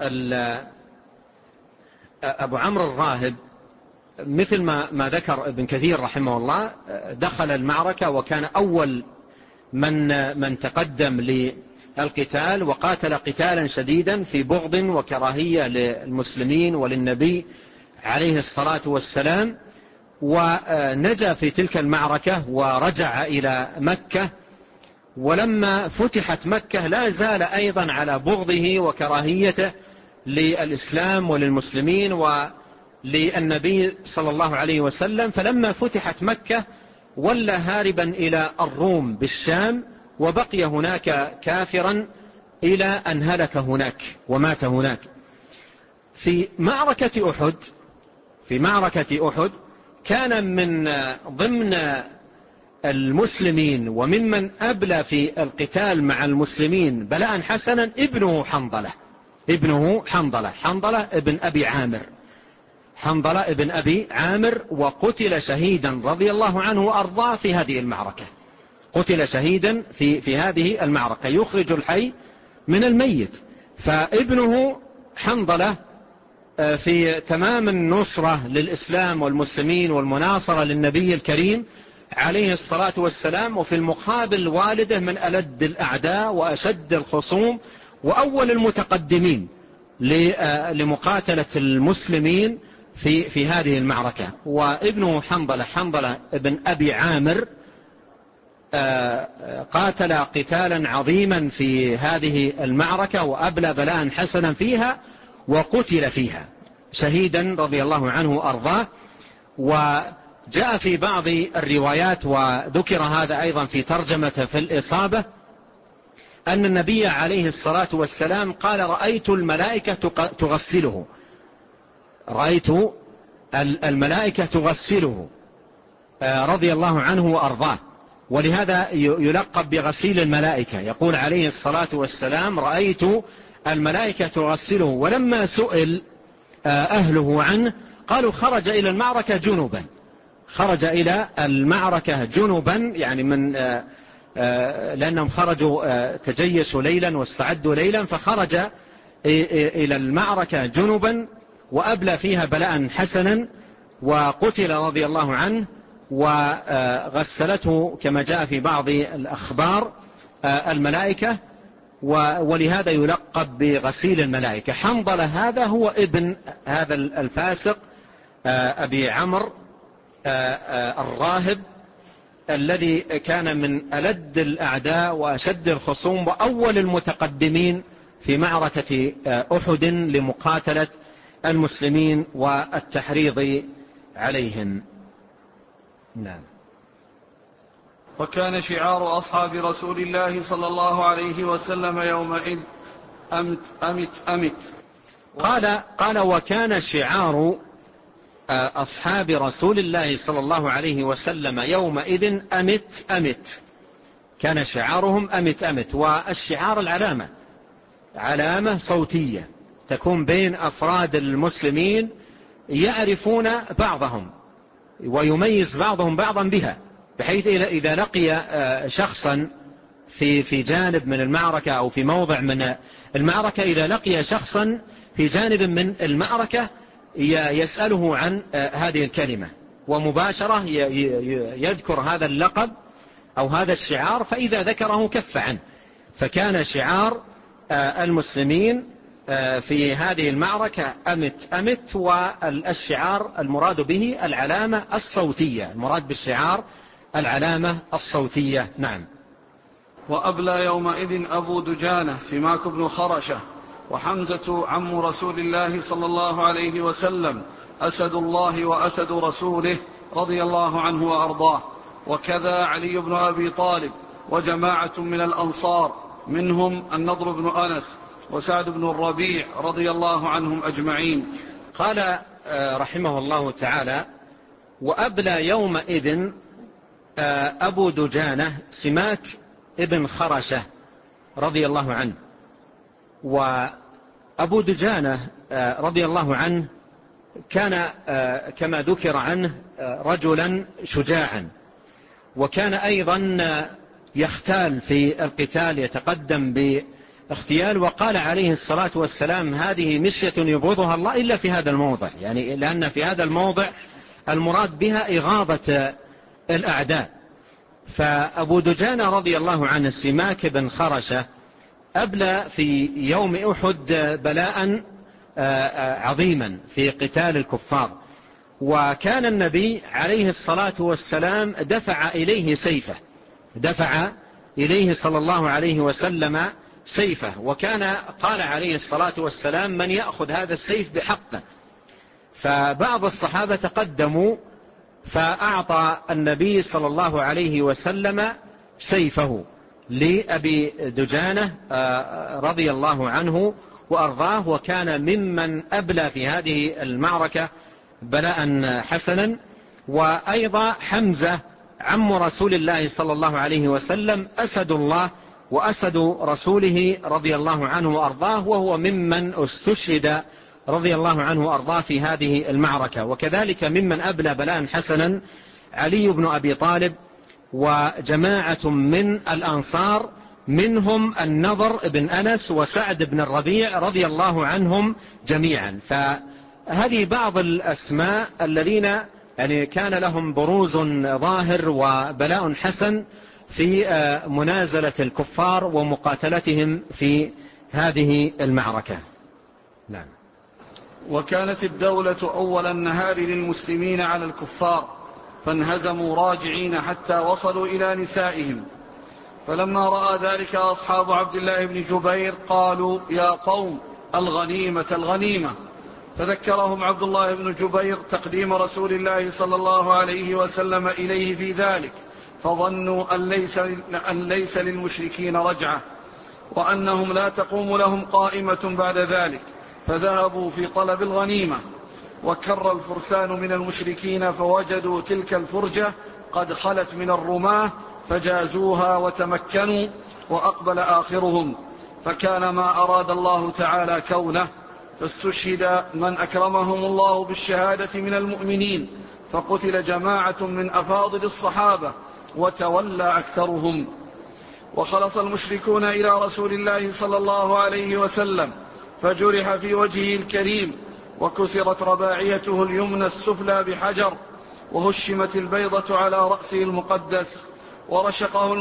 عمرو الراهب مثل ما ذكر ابن كثير رحمه الله دخل المعركة وكان أول من تقدم للقتال، وقاتل قتالا شديدا في بغض وكراهية للمسلمين وللنبي عليه الصلاة والسلام، ونجا في تلك المعركة ورجع إلى مكة. ولما فتحت مكة لا زال أيضا على بغضه وكراهيته للإسلام وللمسلمين وللنبي صلى الله عليه وسلم، فلما فتحت مكة ولى هاربا إلى الروم بالشام، وبقي هناك كافرا إلى أن هلك هناك ومات هناك. في معركة أحد كان من ضمن المسلمين وممن أبلى في القتال مع المسلمين بلاء حسنا ابنه حنظلة ابن أبي عامر، وقتل شهيدا رضي الله عنه وأرضاه في هذه المعركة. قتل شهيدا في هذه المعركة، يخرج الحي من الميت. فابنه حنظلة في تمام النصرة للإسلام والمسلمين والمناصرة للنبي الكريم عليه الصلاة والسلام، وفي المقابل والده من ألد الأعداء وأشد الخصوم وأول المتقدمين لمقاتلة المسلمين في هذه المعركة. وابنه حنظلة ابن أبي عامر قاتل قتالا عظيما في هذه المعركة وأبلى بلاء حسنا فيها، وقتل فيها شهيدا رضي الله عنه وأرضاه. وجاء في بعض الروايات وذكر هذا أيضا في ترجمة في الإصابة أن النبي عليه الصلاة والسلام قال رأيت الملائكة تغسله رضي الله عنه وأرضاه، ولهذا يلقب بغسيل الملائكة. يقول عليه الصلاة والسلام رأيت الملائكة تغسله. ولما سئل أهله عنه قالوا خرج إلى المعركة جنبا، يعني من لأنهم خرجوا تجيسوا ليلا واستعدوا ليلا، فخرج إلى المعركة جنبا وأبلى فيها بلاء حسنا، وقتل رضي الله عنه، وغسلته كما جاء في بعض الأخبار الملائكة، ولهذا يلقب بغسيل الملائكة. حنظلة هذا هو ابن هذا الفاسق أبي عمرو الراهب الذي كان من ألد الأعداء وأشد الخصوم وأول المتقدمين في معركة أحد لمقاتلة المسلمين والتحريض عليهم. نعم. وكان شعار أصحاب رسول الله صلى الله عليه وسلم يومئذ أمت أمت أمت. قال وكان شعار أصحاب رسول الله صلى الله عليه وسلم يومئذ أمت أمت، كان شعارهم أمت أمت. والشعار علامة صوتية تكون بين أفراد المسلمين يعرفون بعضهم ويميز بعضهم بعضا بها، بحيث إذا لقي شخصا في جانب من المعركة أو في موضع من المعركة، إذا لقي شخصا في جانب من المعركة يسأله عن هذه الكلمة، ومباشرة يذكر هذا اللقب أو هذا الشعار، فإذا ذكره كف عنه. فكان شعار المسلمين في هذه المعركة أمت أمت، والشعار المراد به العلامة الصوتية، المراد بالشعار العلامة الصوتية. نعم. وأبلى يومئذ أبو دجانة سماك بن خرشة، وحمزة عم رسول الله صلى الله عليه وسلم، أسد الله وأسد رسوله رضي الله عنه وأرضاه، وكذا علي بن أبي طالب وجماعة من الأنصار، منهم النضر بن أنس وسعد بن الربيع رضي الله عنهم أجمعين. قال رحمه الله تعالى: وأبلى يومئذ أبو دجانة سماك ابن خرشة رضي الله عنه. وأبو دجانة رضي الله عنه كان كما ذكر عنه رجلا شجاعا، وكان أيضا يختال في القتال، يتقدم باختيال. وقال عليه الصلاة والسلام: هذه مشية يبغضها الله إلا في هذا الموضع، يعني لأن في هذا الموضع المراد بها إغاظة الأعداء. فأبو دجانة رضي الله عنه سماك بن خرشة أبلى في يوم أحد بلاء عظيما في قتال الكفار، وكان النبي عليه الصلاة والسلام دفع إليه سيفه، دفع إليه صلى الله عليه وسلم سيفه، وكان قال عليه الصلاة والسلام: من يأخذ هذا السيف بحقه. فبعض الصحابة تقدموا فأعطى النبي صلى الله عليه وسلم سيفه لأبي دجانة رضي الله عنه وأرضاه، وكان ممن أبلى في هذه المعركة بلاء حسنا. وأيضا حمزة عم رسول الله صلى الله عليه وسلم أسد الله وأسد رسوله رضي الله عنه وأرضاه، وهو ممن استشهد رضي الله عنه وأرضاه في هذه المعركة. وكذلك ممن أبلى بلاء حسنا علي بن أبي طالب وجماعة من الأنصار، منهم النضر بن أنس وسعد بن الربيع رضي الله عنهم جميعا. فهذه بعض الأسماء الذين يعني كان لهم بروز ظاهر وبلاء حسن في منازلة الكفار ومقاتلتهم في هذه المعركة. نعم. وكانت الدولة أول النهار للمسلمين على الكفار، فانهزموا راجعين حتى وصلوا إلى نسائهم. فلما رأى ذلك أصحاب عبد الله بن جبير قالوا: يا قوم، الغنيمة الغنيمة. فذكرهم عبد الله بن جبير تقديم رسول الله صلى الله عليه وسلم إليه في ذلك، فظنوا أن ليس للمشركين رجعة، وأنهم لا تقوم لهم قائمة بعد ذلك، فذهبوا في طلب الغنيمة. وكر الفرسان من المشركين فوجدوا تلك الفرجة قد خلت من الرماة، فجازوها وتمكنوا، وأقبل آخرهم، فكان ما أراد الله تعالى كونه، فاستشهد من أكرمهم الله بالشهادة من المؤمنين، فقتل جماعة من أفاضل الصحابة وتولى أكثرهم. وخلص المشركون إلى رسول الله صلى الله عليه وسلم، فجرح في وجهه الكريم، وكسرت رباعيته اليمنى السفلى بحجر، وهشمت البيضة على رأسه المقدس، ورشقه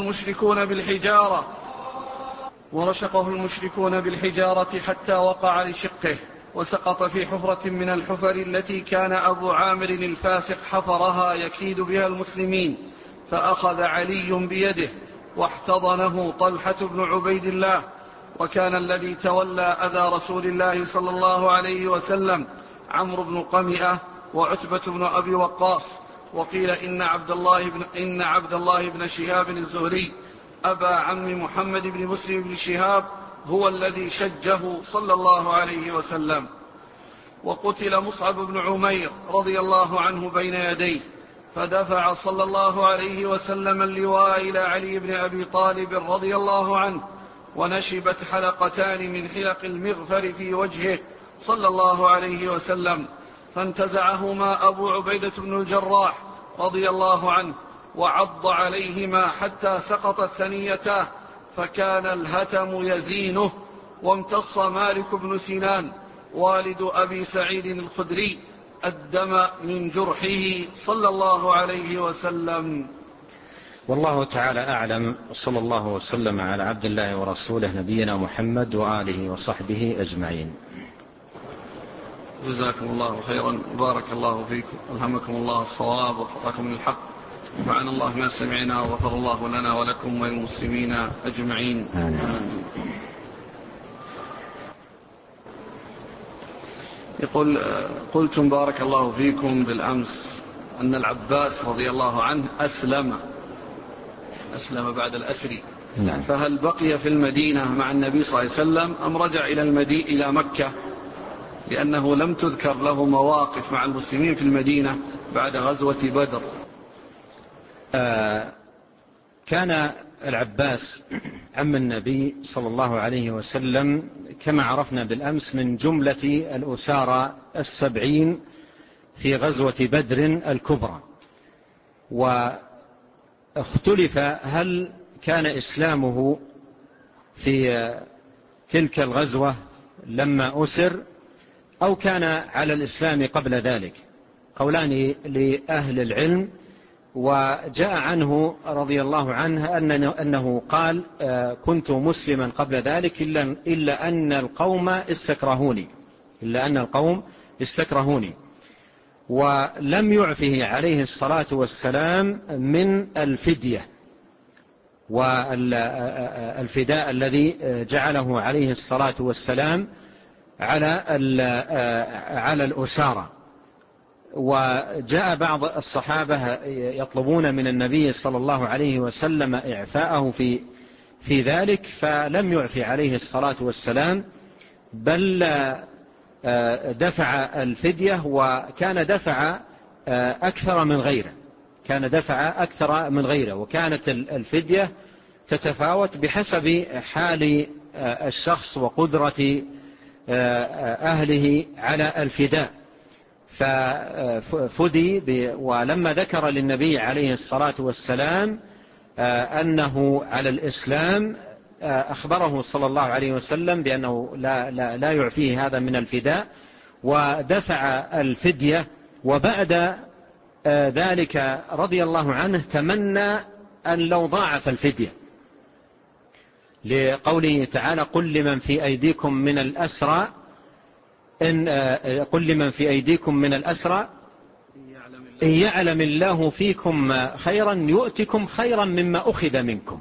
المشركون بالحجارة حتى وقع لشقه، وسقط في حفرة من الحفر التي كان أبو عامر الفاسق حفرها يكيد بها المسلمين، فأخذ علي بيده واحتضنه طلحة بن عبيد الله. وكان الذي تولى أذى رسول الله صلى الله عليه وسلم عمرو بن قمئة وعتبة بن أبي وقاص. وقيل إن عبد الله بن شهاب الزهري أبا عم محمد بن مسلم بن شهاب هو الذي شجه صلى الله عليه وسلم. وقتل مصعب بن عمير رضي الله عنه بين يديه، فدفع صلى الله عليه وسلم اللواء إلى علي بن أبي طالب رضي الله عنه، ونشبت حلقتان من حلق المغفر في وجهه صلى الله عليه وسلم، فانتزعهما أبو عبيدة بن الجراح رضي الله عنه، وعض عليهما حتى سقطت ثنيتاه، فكان الهتم يزينه. وامتص مالك بن سنان والد أبي سعيد الخدري الدم من جرحه صلى الله عليه وسلم. والله تعالى أعلم، صلى الله وسلم على عبد الله ورسوله نبينا محمد وآله وصحبه أجمعين. جزاكم الله خيرا، بارك الله فيكم، ألهمكم الله الصواب ووفقكم للحق، نفعنا الله ما سمعنا، وغفر الله لنا ولكم وللمسلمين أجمعين. آمين. يقول: قلتم بارك الله فيكم بالأمس أن العباس رضي الله عنه أسلم بعد الأسر، نعم. فهل بقي في المدينة مع النبي صلى الله عليه وسلم أم رجع إلى مكة؟ لأنه لم تذكر له مواقف مع المسلمين في المدينة بعد غزوة بدر. كان العباس عم النبي صلى الله عليه وسلم كما عرفنا بالأمس من جملة الأسارى 70 في غزوة بدر الكبرى، واختلف هل كان إسلامه في تلك الغزوة لما أسر أو كان على الإسلام قبل ذلك، قولان لأهل العلم. وجاء عنه رضي الله عنه أنه قال كنت مسلما قبل ذلك إلا أن القوم استكرهوني، ولم يعفه عليه الصلاة والسلام من الفدية والفداء الذي جعله عليه الصلاة والسلام على الأسارة. وجاء بعض الصحابة يطلبون من النبي صلى الله عليه وسلم إعفاءه في ذلك، فلم يعفي عليه الصلاة والسلام، بل دفع الفدية، وكان دفع أكثر من غيره، وكانت الفدية تتفاوت بحسب حال الشخص وقدرة أهله على الفداء. ففدي ولما ذكر للنبي عليه الصلاة والسلام أنه على الإسلام أخبره صلى الله عليه وسلم بأنه لا يعفيه هذا من الفداء، ودفع الفدية. وبعد ذلك رضي الله عنه تمنى أن لو ضاعف الفدية، لقوله تعالى قل لمن في أيديكم من الأسرى إن يعلم الله فيكم خيرا يؤتكم خيرا مما أخذ منكم.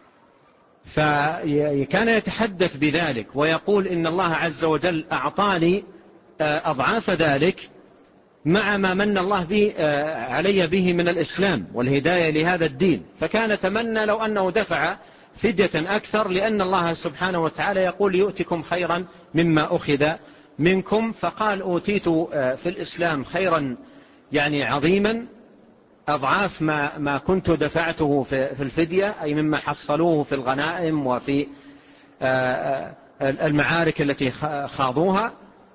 فكان يتحدث بذلك ويقول إن الله عز وجل أعطاني أضعاف ذلك مع ما من الله علي به من الإسلام والهداية لهذا الدين. فكان تمنى لو أنه دفع فدية أكثر، لأن الله سبحانه وتعالى يقول يؤتكم خيرا مما أخذ منكم. فقال أوتيت في الإسلام خيرا يعني عظيما أضعاف ما كنت دفعته في الفدية، أي مما حصلوه في الغنائم وفي المعارك التي خاضوها.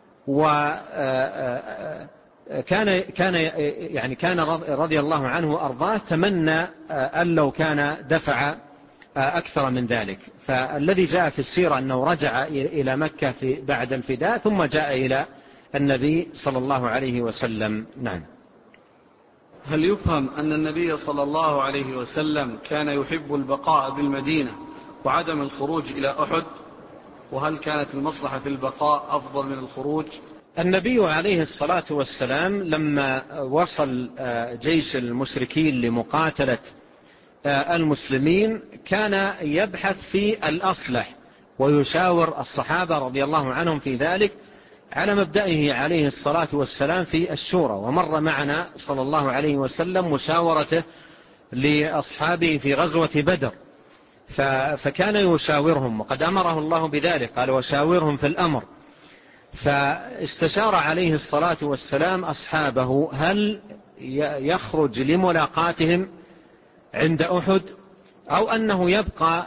كان رضي الله عنه أرضاه تمنى أن لو كان دفع أكثر من ذلك. فالذي جاء في السيرة أنه رجع إلى مكة بعد الفداء ثم جاء إلى النبي صلى الله عليه وسلم. نعم. هل يفهم أن النبي صلى الله عليه وسلم كان يحب البقاء بالمدينة وعدم الخروج إلى أحد؟ وهل كانت المصلحة في البقاء أفضل من الخروج؟ النبي عليه الصلاة والسلام لما وصل جيش المشركين لمقاتلة المسلمين كان يبحث في الأصلح ويشاور الصحابة رضي الله عنهم في ذلك على مبدئه عليه الصلاة والسلام في الشورى. ومر معنا صلى الله عليه وسلم مشاورته لأصحابه في غزوة بدر، فكان يشاورهم وقد أمره الله بذلك، قال وشاورهم في الأمر. فاستشار عليه الصلاة والسلام أصحابه هل يخرج لملاقاتهم عند أحد أو أنه يبقى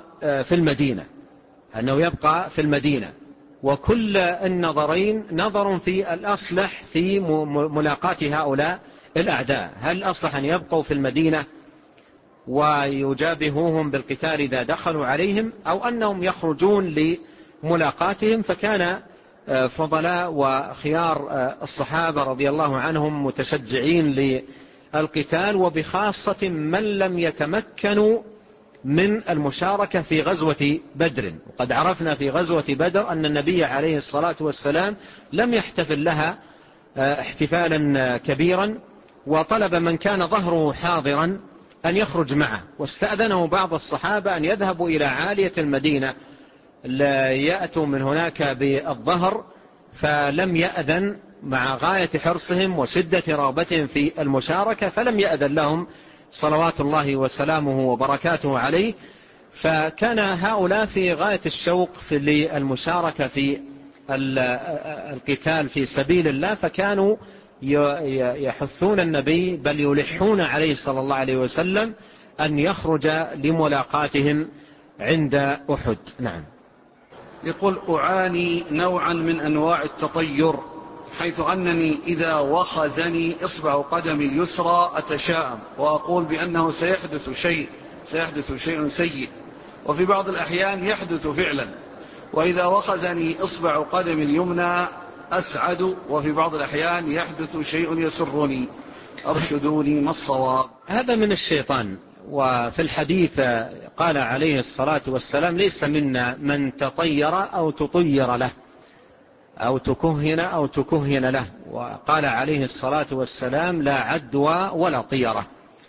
في المدينة. وكل النظرين نظر في الأصلح في ملاقاة هؤلاء الأعداء، هل أصلح أن يبقوا في المدينة ويجابهوهم بالقتال إذا دخلوا عليهم، أو أنهم يخرجون لملاقاتهم. فكان فضلاء وخيار الصحابة رضي الله عنهم متشجعين للقتال، وبخاصة من لم يتمكنوا من المشاركة في غزوة بدر. وقد عرفنا في غزوة بدر أن النبي عليه الصلاة والسلام لم يحتفل لها احتفالا كبيرا، وطلب من كان ظهره حاضرا أن يخرج معه، واستأذنه بعض الصحابة أن يذهبوا إلى عالية المدينة لا يأتوا من هناك بالظهر، فلم يأذن مع غاية حرصهم وشدة رغبتهم في المشاركة، فلم يأذن لهم صلوات الله وسلامه وبركاته عليه. فكان هؤلاء في غاية الشوق للمشاركة في القتال في سبيل الله فكانوا يحثون النبي بل يلحون عليه صلى الله عليه وسلم أن يخرج لملاقاتهم عند أحد. نعم. يقول أعاني نوعا من أنواع التطير، حيث أنني إذا وخزني إصبع قدمي اليسرى أتشاءم وأقول بأنه سيحدث شيء سيء، وفي بعض الأحيان يحدث فعلا، وإذا وخزني إصبع قدمي اليمنى أسعد، وفي بعض الأحيان يحدث شيء يسرني، أرشدوني ما الصواب؟ هذا من الشيطان. وفي الحديث قال عليه الصلاة والسلام ليس منا من تطير أو تطير له أو تكهن له. وقال عليه الصلاة والسلام لا عدوى ولا طيرة.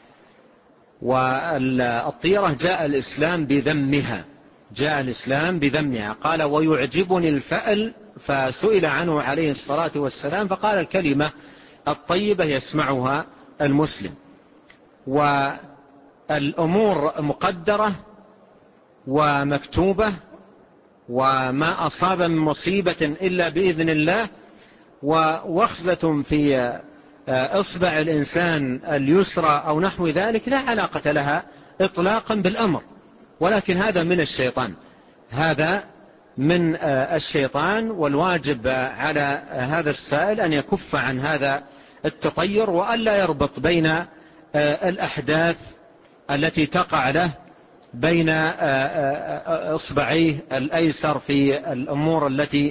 والطيرة جاء الإسلام بذمها. قال ويعجبني الفأل، فسئل عنه عليه الصلاة والسلام فقال الكلمة الطيبة يسمعها المسلم. والأمور مقدرة ومكتوبة، وما أصاب من مصيبة إلا بإذن الله. ووخزة في إصبع الإنسان اليسرى أو نحو ذلك لا علاقة لها إطلاقا بالأمر، ولكن هذا من الشيطان. والواجب على هذا السائل أن يكف عن هذا التطير، وألا يربط بين الأحداث التي تقع له بين إصبعيه الأيسر في الأمور التي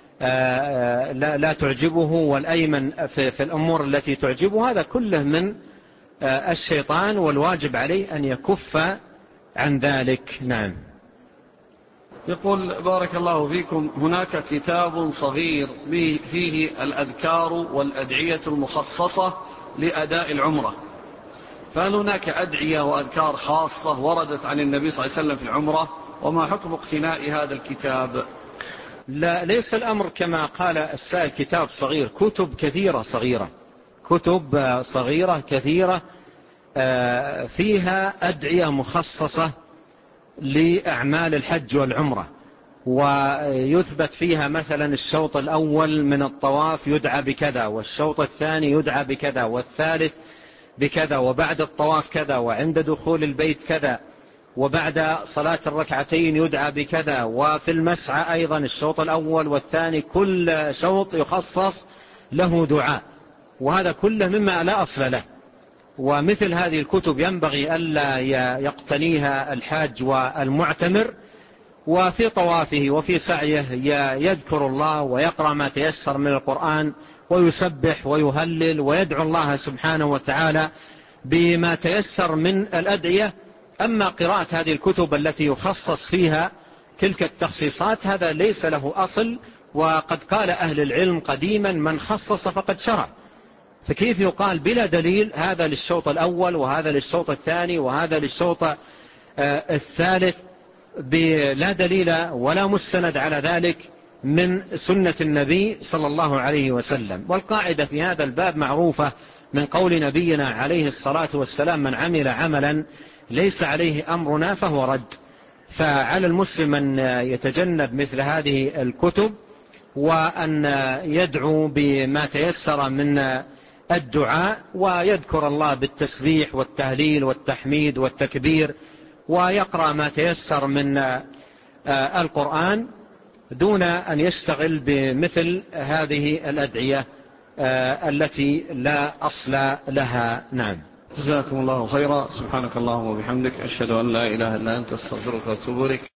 لا تعجبه والأيمن في الأمور التي تعجبه. هذا كله من الشيطان، والواجب عليه أن يكف عن ذلك. نعم. يقول بارك الله فيكم، هناك كتاب صغير فيه الأذكار والأدعية المخصصة لأداء العمرة، فهل هناك أدعية وأذكار خاصة وردت عن النبي صلى الله عليه وسلم في العمرة؟ وما حكم اقتناء هذا الكتاب؟ لا، ليس الأمر كما قال السائل كتاب صغير، كتب كثيرة صغيرة، كتب صغيرة كثيرة فيها أدعية مخصصة لأعمال الحج والعمرة، ويثبت فيها مثلا الشوط الأول من الطواف يدعى بكذا، والشوط الثاني يدعى بكذا، والثالث بكذا، وبعد الطواف كذا، وعند دخول البيت كذا، وبعد صلاة الركعتين يدعى بكذا، وفي المسعى أيضا الشوط الأول والثاني كل شوط يخصص له دعاء، وهذا كله مما لا أصل له. ومثل هذه الكتب ينبغي ألا يقتنيها الحاج والمعتمر، وفي طوافه وفي سعيه يذكر الله ويقرأ ما تيسر من القرآن ويسبح ويهلل ويدعو الله سبحانه وتعالى بما تيسر من الأدعية. أما قراءة هذه الكتب التي يخصص فيها تلك التخصيصات هذا ليس له أصل، وقد قال أهل العلم قديما من خصص فقد شرع، فكيف يقال بلا دليل هذا للشوط الأول وهذا للشوط الثاني وهذا للشوط الثالث بلا دليل ولا مستند على ذلك من سنة النبي صلى الله عليه وسلم. والقاعدة في هذا الباب معروفة من قول نبينا عليه الصلاة والسلام من عمل عملا ليس عليه أمرنا فهو رد. فعلى المسلم أن يتجنب مثل هذه الكتب، وأن يدعو بما تيسر من الدعاء، ويذكر الله بالتسبيح والتهليل والتحميد والتكبير، ويقرأ ما تيسر من القرآن دون أن يشتغل بمثل هذه الأدعية التي لا أصل لها. نعم. جزاكم الله خيرا. سبحانك اللهم وبحمدك، أشهد أن لا إله إلا أنت، استغفرك وأتوب إليك.